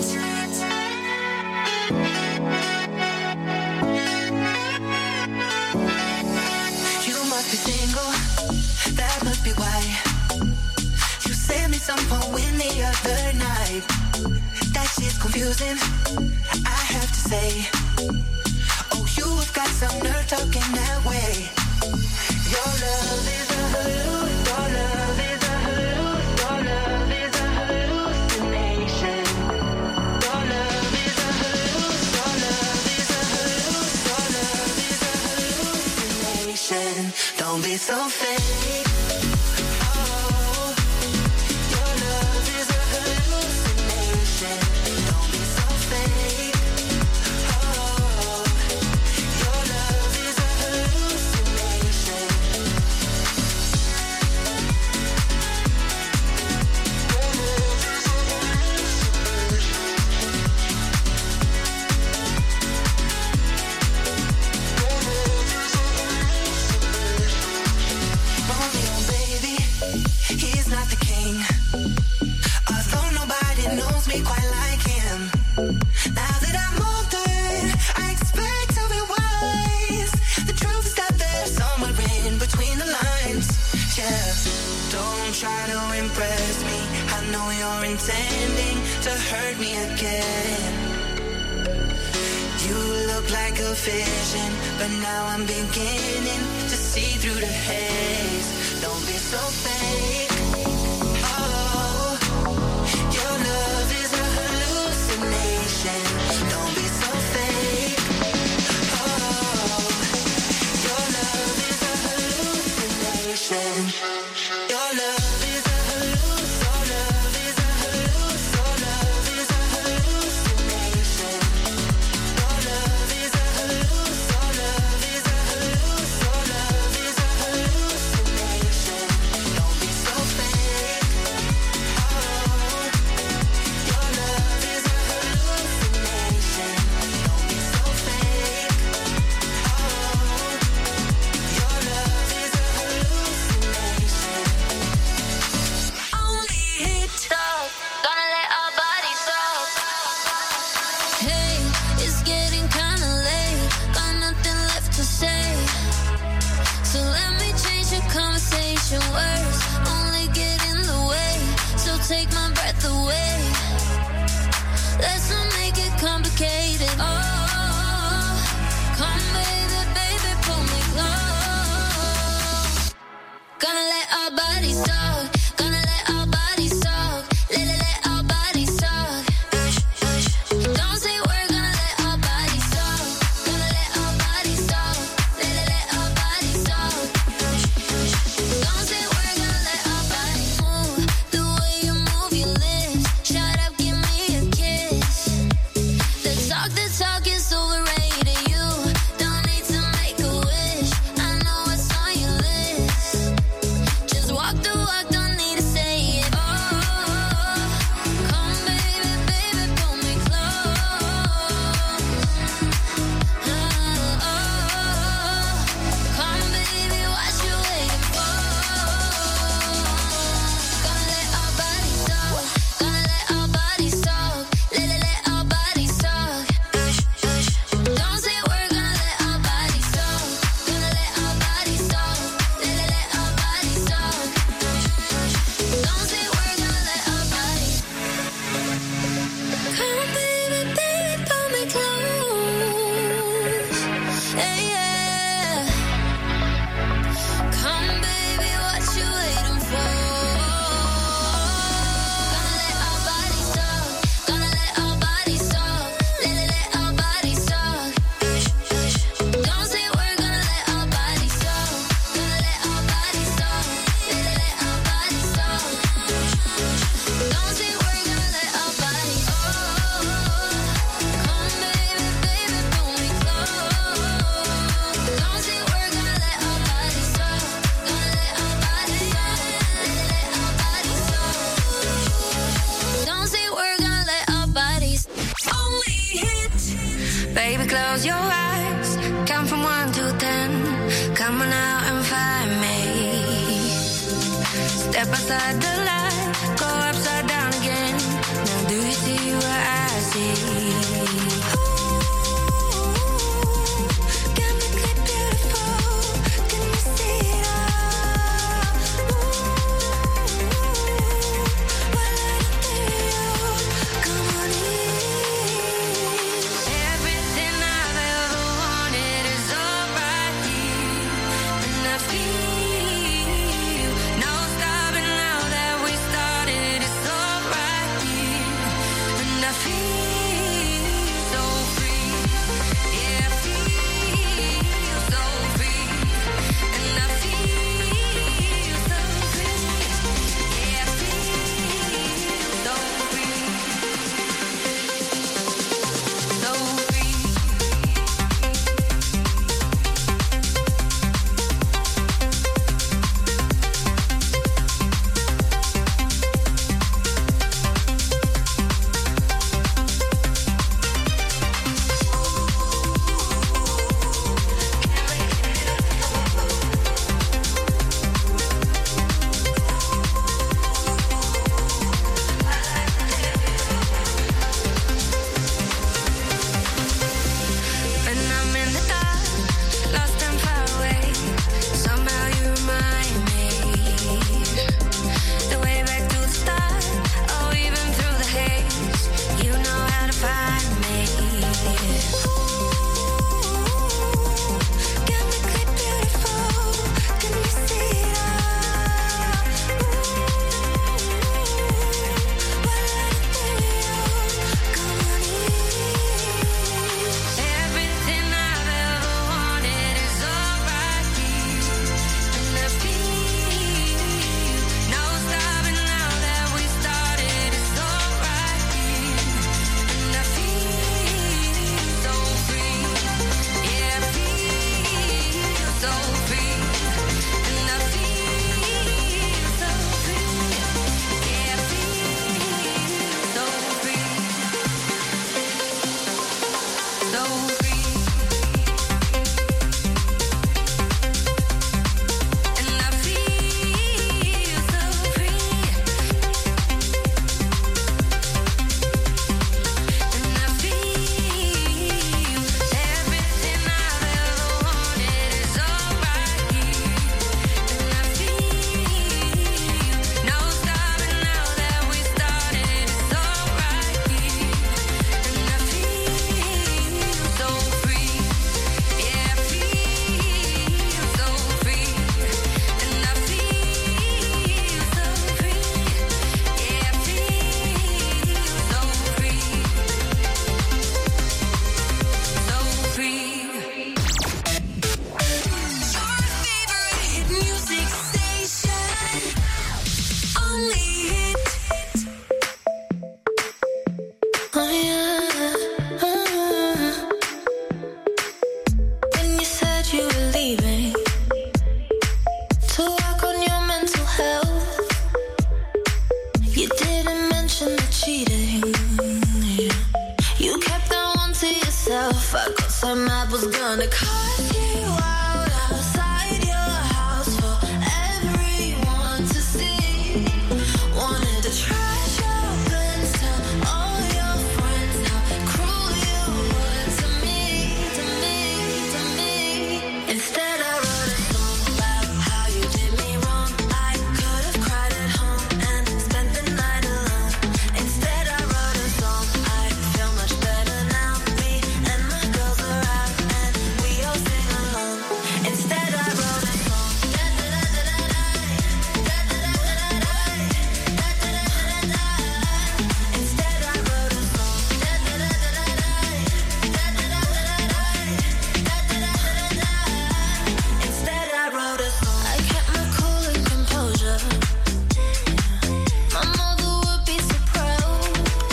You must be single, that must be why you sent me some poem the other night. That shit's confusing, I have to say. Oh, you've got some nerve talking that way. Your love is a halluc, your love is a halluc, your love is a hallucination. Your love is a halluc, your love is a halluc, your love is a hallucination. Don't be so fake. Oh, your love is a hallucination. Don't be so fake. Oh, your love is a hallucination. Romeo hurt me again. You look like a vision, but now I'm beginning to see through the haze. Don't be so fake. Oh, your love is a hallucination. Don't be so fake. Oh, your love is a hallucination. Your love is a hallucination. Your love is a hallucination. Your love is a hallucination. Your love is a hallucination. Your love is a hallucination. Don't be so fake. Oh, your love is a hallucination. Don't be so fake. Oh, your love is a hallucination. Only hit talk, gonna let our bodies talk. Hey, it's getting kinda late, got nothing left to say. So let me change the conversation. Words only get in the way, so take my breath away. Let's not make it complicated. Oh, come baby, baby, pull me close. Gonna let our bodies talk. Gonna let our bodies talk. Let, let, let our bodies talk. Don't say we're gonna let our bodies talk. Gonna let our bodies talk. Let, let, let our bodies talk. Don't say we're gonna let our bodies move. The way you move your lips. Shut up, give me a kiss. The talk, the talk is overrated. You don't need to make a wish. I know what's on your list. Just walk the walk, don't need to say it. Oh, come baby, baby, pull me close. Oh, come baby, what you waiting for? Gonna let our bodies talk. Gonna let our bodies talk. Let, let, let our bodies talk. Don't say we're gonna let our bodies talk. Gonna let our bodies talk. Let, let, let our bodies talk. Don't say we're gonna let our bodies. Come baby, baby, pull me close. Hey, yeah. Come baby, what you waiting for? Gonna let our bodies talk. Gonna let our bodies talk. Let, let, let our bodies talk. Don't say we're gonna let our bodies talk. Gonna let our bodies talk. Let, let, let our bodies talk. Don't say we're gonna let our bodies. Oh, come baby, baby, pull me close. Don't say we're gonna let our bodies talk. Gonna let our bodies talk. Let, let, let our bodies talk. Don't say we're gonna let our bodies. Only hit. Baby, close your eyes. Count from one to ten. Come on out and find me. Step outside the light. Go upside down again. Now do you see what I see? Got me clear, beautiful. Can you see it all? What light up there? Come on in. Everything I've ever wanted is all right here, and I feel no stopping now that we started. It's all right here, and I feel myself. I got some mad was gonna cut you out outside your house for everyone to see. Wanted to trash your plans, tell all your friends how cruel you were to me, to me, to me. Instead I wrote a song about how you did me wrong. I could have cried at home and spent the night alone. Instead I wrote a song. I feel much better now. Me and my girls are out and we all sing along. Instead I wrote a song. Instead I wrote a song. Instead I wrote a song. I kept my cool and composure. My mother would be so proud.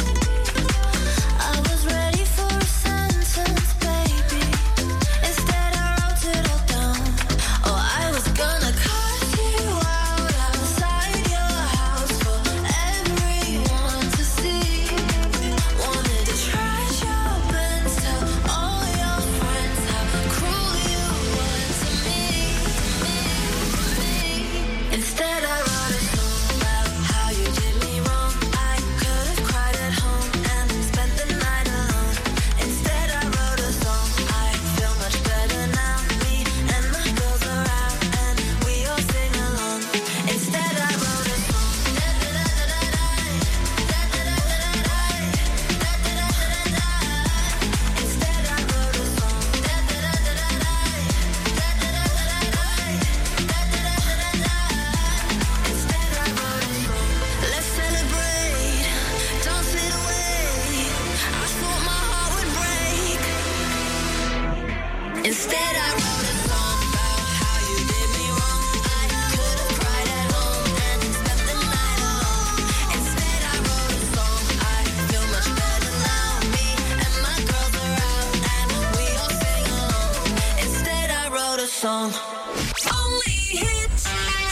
I was ready for a sentence, baby. Instead I wrote it all down. Oh, I was gonna cut you out outside your house for everyone to see. Wanted to trash your plans, tell all your friends how cruel you were to me, to me, to me. Instead I wrote a song about how you did me wrong. I could have cried at home and spent the night alone. Instead I wrote a song. I feel much better now. Me and my girls are out and we all sing along. Instead I wrote a song. Instead I wrote a song. Instead I wrote a song. Let's celebrate, dance it away. I thought my heart would break. Instead I wrote a song about how you did me wrong. I could have cried at home and spent the night alone. Instead I wrote a song. I feel much better now. Me and my girls are out and we all sing along. Instead I wrote a song. Only hits.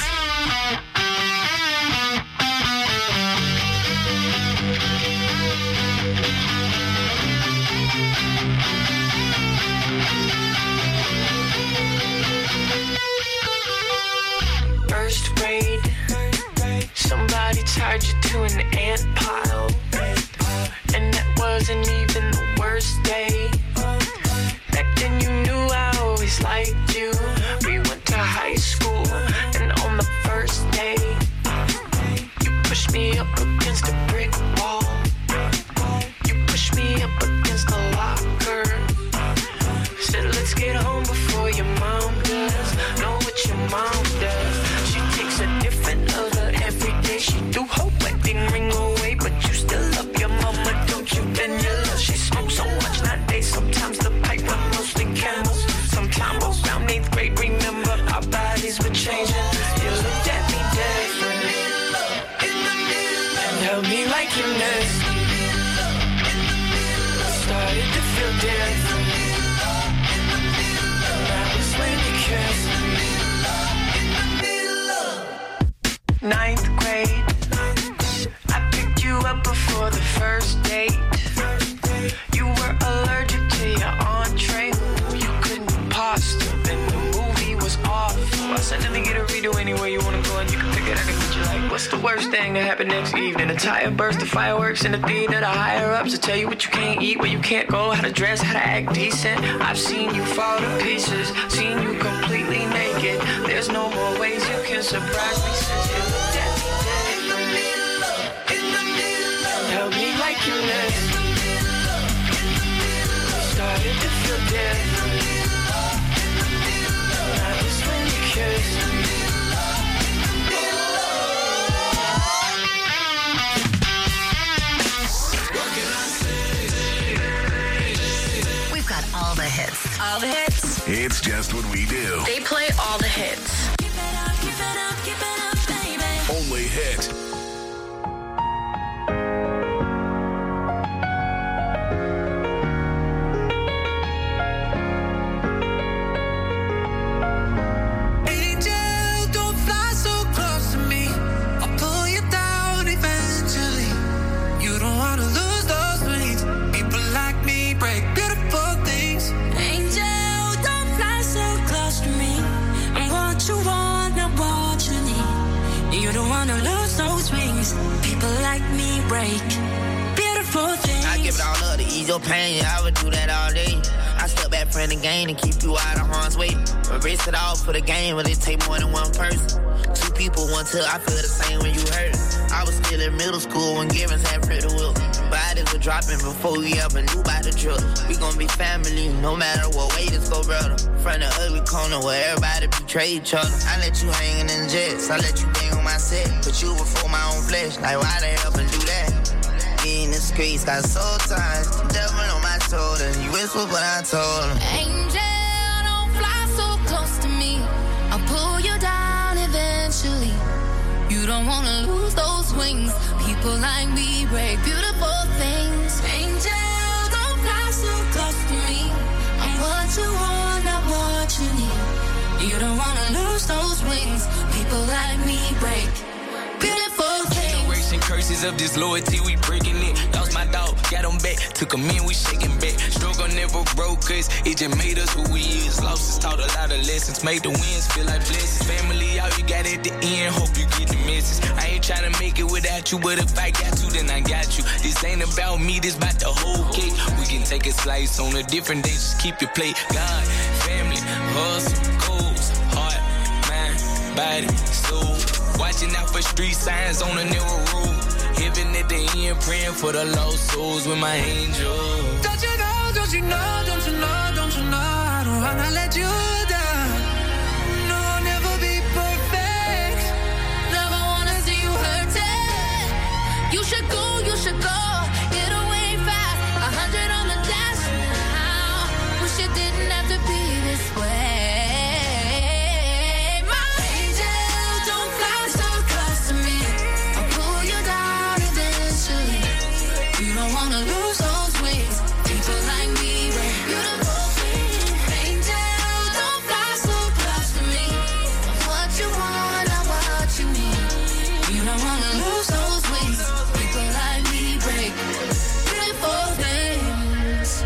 First grade, somebody tied you to an ant pile, and that wasn't even the worst day. Back then you knew I always liked you. We went to high school, and on the first day, you pushed me up against a brick wall. You pushed me up against the locker. Said let's get home before your mom does. Know what your mom does. She takes a different lover every day. She threw her wedding ring away, but you still love your mama, don't you? Then you love. She smokes so much nowadays. Sometimes the pipe was mostly camels. Sometime around eighth grade, remember our bodies were changing. You looked at me different and held me like you missed. Started to feel different. That was when you kissed me. Ninth grade, I picked you up before the first date. You were allergic to your entree. You couldn't pasta, and the movie was awful. I said, let me get a redo anywhere you wanna go, and you can pick it. I can meet you like, what's the worst thing that happened next evening? A tire burst, the fireworks in the theater, the higher ups to tell you what you can't eat, where you can't go, how to dress, how to act decent. I've seen you fall to pieces, seen you completely naked. There's no more ways you can surprise me since you looked at me different. Held me like you missed. Started to feel different. That was when you kissed me. We've got all the hits. All the hits. It's just what we do. They play all the hits. Keep it up, keep it up, keep it up, baby. Only hit. Angel, don't fly so close to me. I'll pull you down eventually. You don't wanna lose those wings. People like me break beautiful make me break. Beautiful things. I give it all up to ease your pain. I would do that all day. I step back from the game and keep you out of harm's way. Erase it all for the game, but it take more than one person. Two people, one till I feel the same when you hurt. I was still in middle school when Givens had Pretty Will. Bodies were dropping before we ever knew about the drill. We gon' be family, no matter what way this go, brother. From the ugly corner where everybody betray each other. I let you hangin' in jets, I let you bang on my set. Put you before my own flesh, like why the hell and do that? In the streets, got soul ties, devil on my shoulder. You whisper, but I told him. Angel, don't fly so close to me. I'll pull you down eventually. You don't wanna lose those wings. People like me break beautiful things. Angel, don't fly so close to me. I'm what you want, not what you need. You don't wanna lose those wings. People like me break beautiful things. Generation curses of disloyalty, we breaking it. Lost my dog, got him back. Took him in, we shaking back. Struggle never broke us, it just made us who we is. Losses taught a lot of lessons, made the wins feel like blessings. Family, all you got at the end, hope you get the message. I ain't tryna make it without you, but if I got you, then I got you. This ain't about me, this about the whole cake. We can take a slice on a different day, just keep your plate. God, family, hustle, goals, heart, mind, body, soul. Watching out for street signs on a narrow road. Heaven at the end, praying for the lost souls with my angel. Don't you know, don't you know, don't you know, don't you know, I don't wanna let you down. No, I'll never be perfect. Never wanna see you hurting. You should go, you should go. Get away fast, a hundred on the dash now. Wish it didn't have to be this way. Lose those wings. People like me break beautiful things. Angel, don't fly so close to me. What you want, not what you need. You don't wanna lose those wings. People like me break beautiful things.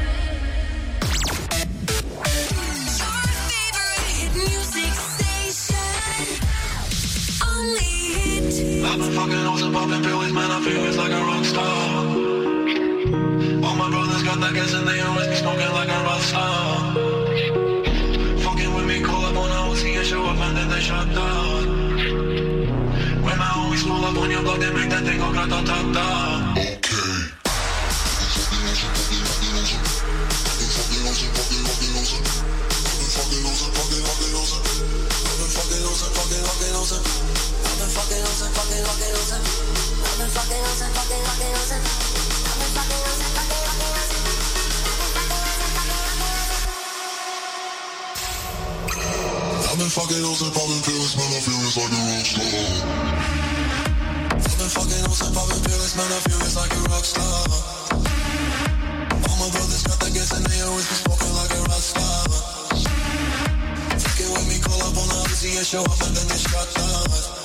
Your favorite hit music station. Only hit. I've been fucking hoes and popping pills, man, I feel it's like a rock star. All my brothers got that gas and they always be smoking like a rock star. Fucking with me, call up on a Uzi and show up and then they shut down. When my homies pull up on your block, they make that thing go grata-ta-ta. I've been fucking hoes and popping pills, man, I feel it's like a rock star. I've been fucking hoes and popping pills, man, I feel it's like a rock star. All my brothers got that gas and they always be smoking like a rock star. Fucking with me, call up on the Uzi and show up and then they shut down.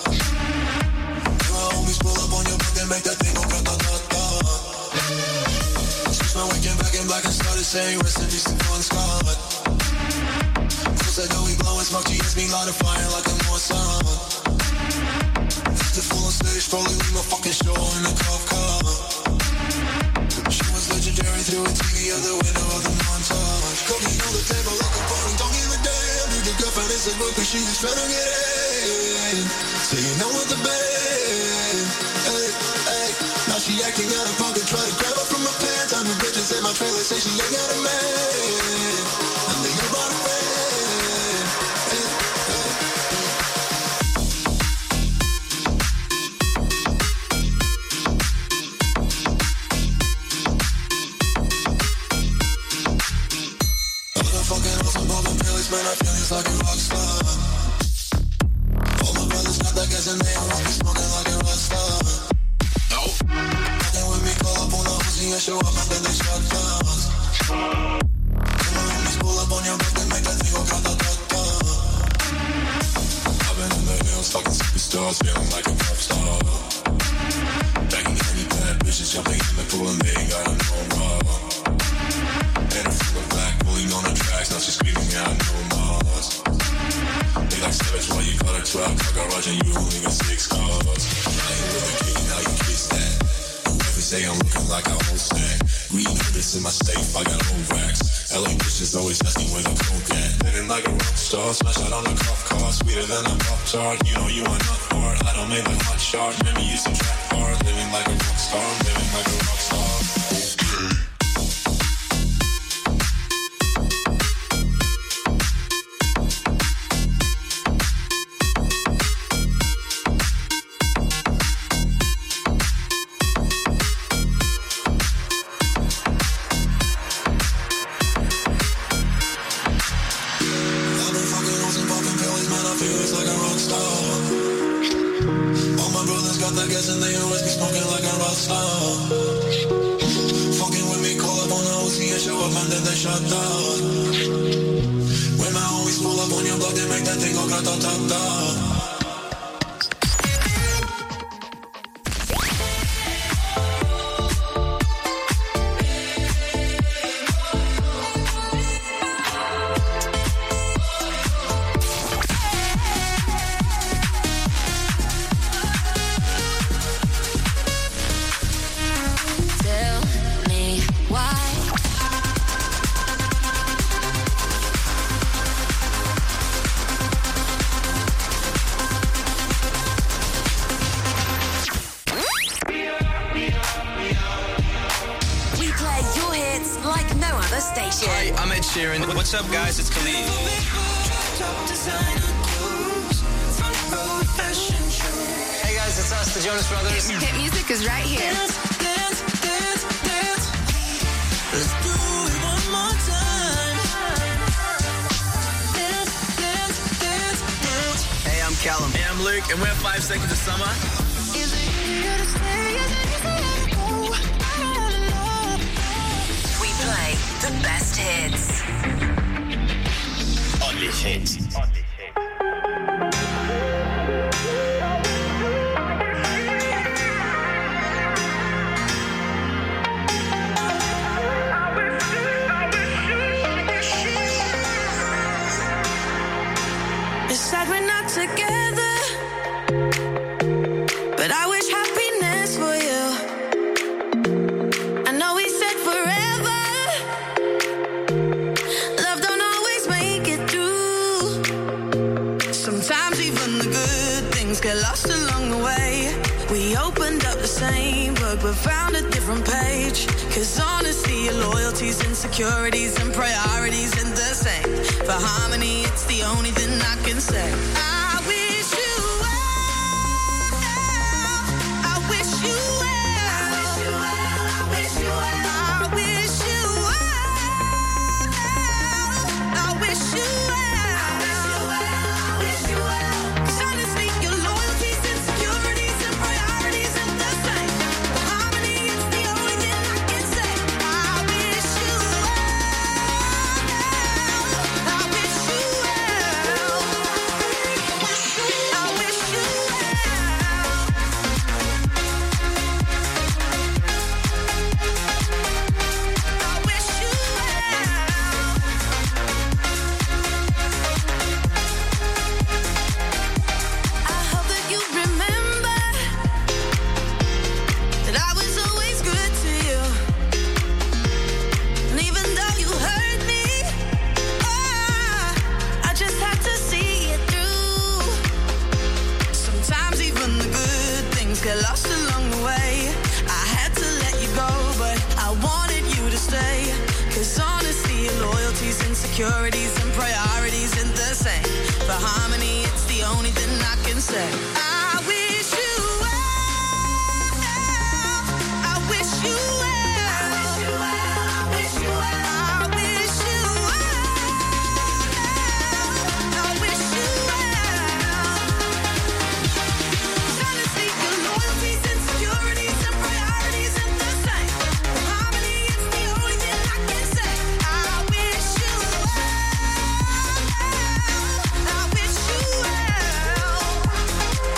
My homies pull up on your block and make that thing go grata-ta-ta. Switch my weekend back in black and started saying rest in peace to Bon Scott. Said that we blowin' smoke, G S me light a fire like a Mossad. The full on stage, probably leave my fucking show in a cop car. She was legendary through a T V out the window of the montage. Cooking on the table like a party, don't give a damn. Dude, the girlfriend is a book and she was tryna get in. So you know what the band. Hey, hey. Now she acting out of pocket, try to grab her from my pants. I'm the bitches in my trailer, say she ain't got a man. And then you bought a friend. Man, I feel it's like a rock star. All my brothers got that gas and they always be smoking like a rock star. No. Fucking with me, call up on the Uzi and show up and then they shut down. Come on, homies, pull up on your block and make that thing go grata-ta-ta. I've been in the hills, fucking superstars, feeling like a pop star. Banging any bad bitches, jumping in the pool and they ain't got no raw. And I'm full of black, pulling on the tracks, now she's screaming out no Mars. They like savage, why you got a twelve car garage and you only got six cars. Now you with a king, now you kiss that say I'm looking like a whole snack. Green this in my safe, I got old racks. L A bitches always asking where the coke at. Living like a rock star, smash out on the cuff car. Sweeter than a pop tart, you know you are not hard. I don't make like hot shot, remember you used to trap hard. Living like a rock star, living like a rock star. What's up, guys? It's Khalid. Hey, guys, it's us, the Jonas Brothers. Hit music is right here. Dance, dance, dance, dance. Let's do it one more time. Dance, dance, dance, dance. Hey, I'm Callum. Hey, I'm Luke, and we're Five Seconds of Summer. Is it here to stay? Is it easy to go? I don't know. We play the best hits. Only hits. It's like we're not together, but I wish happiness for you. I know we said forever. Love don't always make it through. Sometimes even the good things get lost along the way. We opened up the same book but found a different page. Cause honesty, your loyalties, insecurities, and priorities ain't the same. For harmony, it's the only thing I can say. I wish you well. I wish you well. I wish you well. I wish you well. I wish you well. I wish you well. Cause honestly, your loyalties, insecurities, and priorities ain't the same. For harmony, it's the only thing I can say. I wish you well. I wish you well. I wish you I hope that you remember that I was always good to you. And even though you hurt me, oh, I just had to see it through. Sometimes even the good things get lost along the way. I had to let you go, but I wanted you to stay. Cause honesty, loyalties, insecurities, and priorities ain't the same. For harmony, it's the only thing I can say. I wish you well. I wish you well. I wish you well. I wish you well. I wish you well. Cause honestly, your loyalties, insecurities, and priorities ain't the same. For harmony, it's the only thing I can say. I wish you well. I wish you well.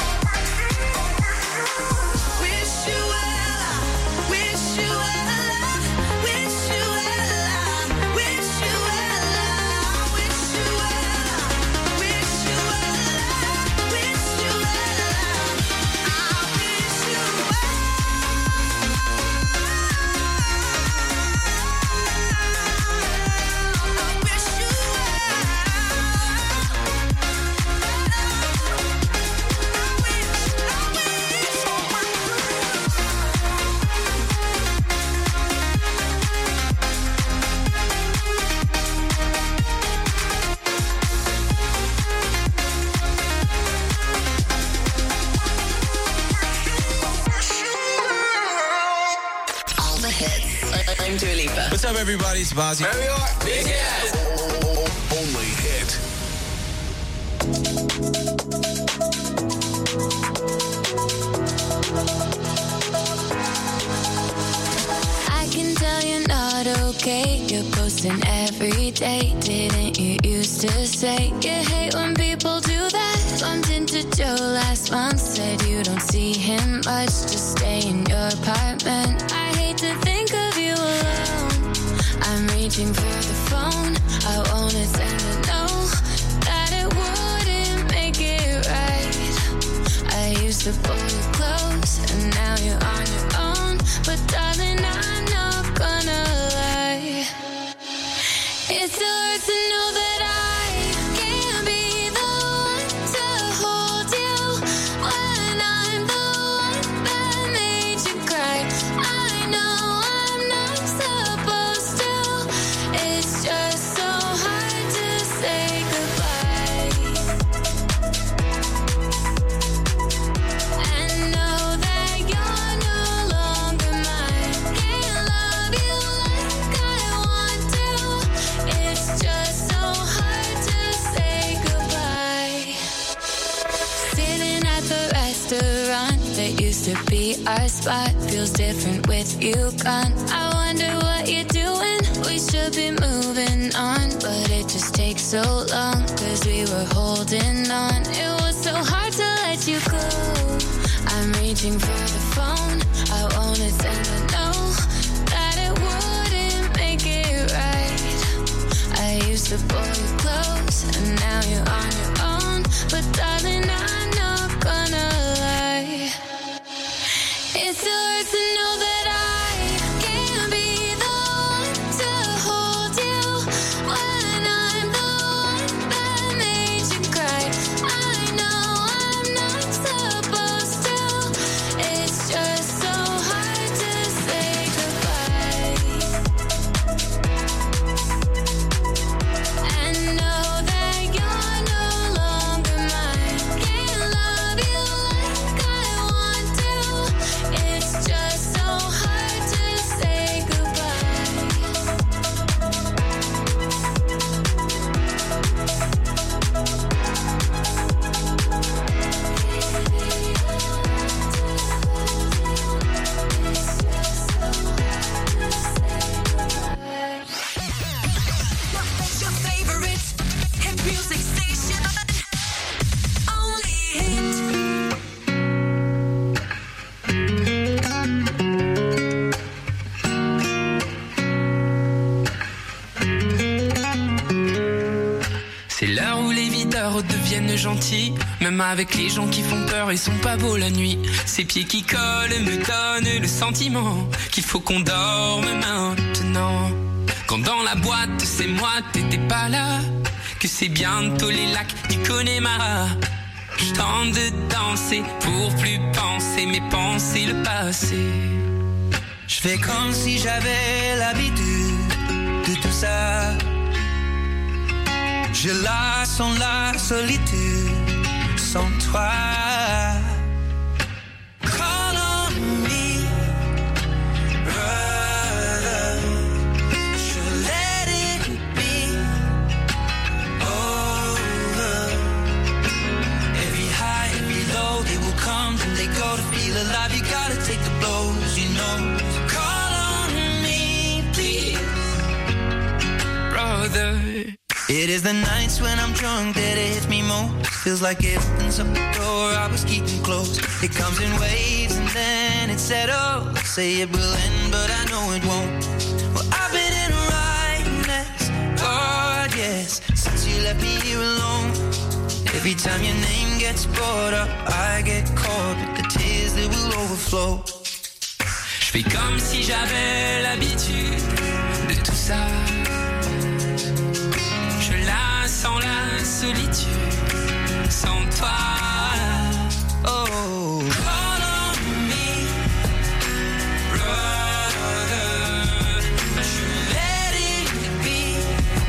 up, everybody? It's Bazzi. There we are. Big ass. Only hit. I can tell you're not okay. You're posting every day. Didn't you used to say you hate when people do that? Bumped into Joe last month. Said you don't see him much. Just stay in your apartment. I hate to think of you alone. I'm reaching for the phone. I wanna send a note that it wouldn't make it right. I used to pull you close, and now you're on your own. But darling, I'm not gonna lie. It still hurts to know that I can't be the one to hold you when I'm the one that made you cry. I know I'm not supposed to. It's just so hard to say goodbye. And know that you're no longer mine. Can't love you like I want to. It's just so hard to say goodbye. Sitting at the restaurant that used to be our spot feels different with you gone. I wonder what you're doing. We should be moving on, but it just takes so long, cause we were holding on. It was so hard to let you go. I'm reaching for the phone. I wanna send a note that it wouldn't make it right. I used to pull you close, and now you're on your own. But darling, I'm not gonna lie. It still hurts to know that I can't be the one to hold you when I'm the one that made you cry. I know I'm not supposed to. It's just so hard to say goodbye. And know that you're no longer mine. Can't love you like I want to. It's just so hard to say goodbye. What's your favorite hit music station? Only hit. C'est l'heure où les videurs deviennent gentils. Même avec les gens qui font peur, ils sont pas beaux la nuit. Ces pieds qui collent me donnent le sentiment qu'il faut qu'on dorme maintenant. Quand dans la boîte, c'est moi, t'étais pas là. Que c'est bientôt les lacs du Connemara. Je tente de danser pour plus penser, mais penser le passé. Je fais comme si j'avais l'habitude de tout ça. Je la sens la solitude sans toi. Call on me, brother. Should let it be over. Every high, every low, they will come and they go. To feel alive, you gotta take the blows, you know. Call on me, please, brother. It is the nights when I'm drunk that it hits me most. Feels like it opens up the door I was keeping closed. It comes in waves and then it settles. Say it will end, but I know it won't. Well, I've been in a right mess, God, yes, since you left me here alone. Every time your name gets brought up, I get caught with the tears that will overflow. Je fais comme si j'avais l'habitude de tout ça. Sans la solitude, sans toi. Oh, call on me, brother. Should let it be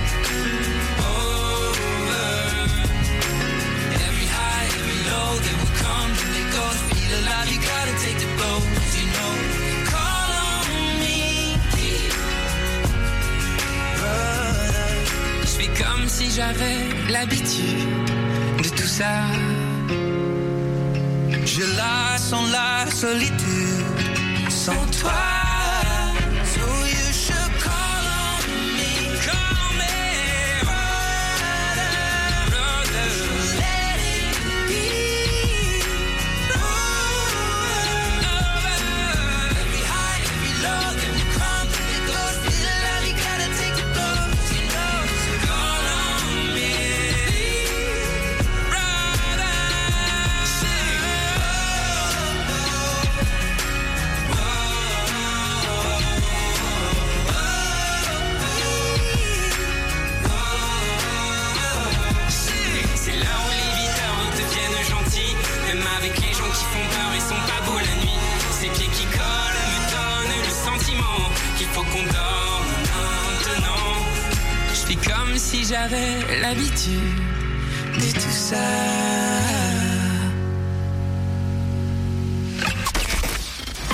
over. Every high, every low, they will come and they go. To feel alive, you gotta take the blows, you know. Call on me, comme si j'avais l'habitude de tout ça. Je la sens la solitude sans toi. So you should call on me, call me, brother, brother. Let it be. Every high, every low, every crumb, every close, little love, you gotta take the blows, you know. So call on me, brother. C'est là où les viteurs deviennent gentils, même avec les gens qui font peur et sont pas beaux la nuit. Ces pieds qui collent me donnent le sentiment qu'il faut qu'on dorme maintenant. Je vis comme si j'avais l'habitude de tout ça.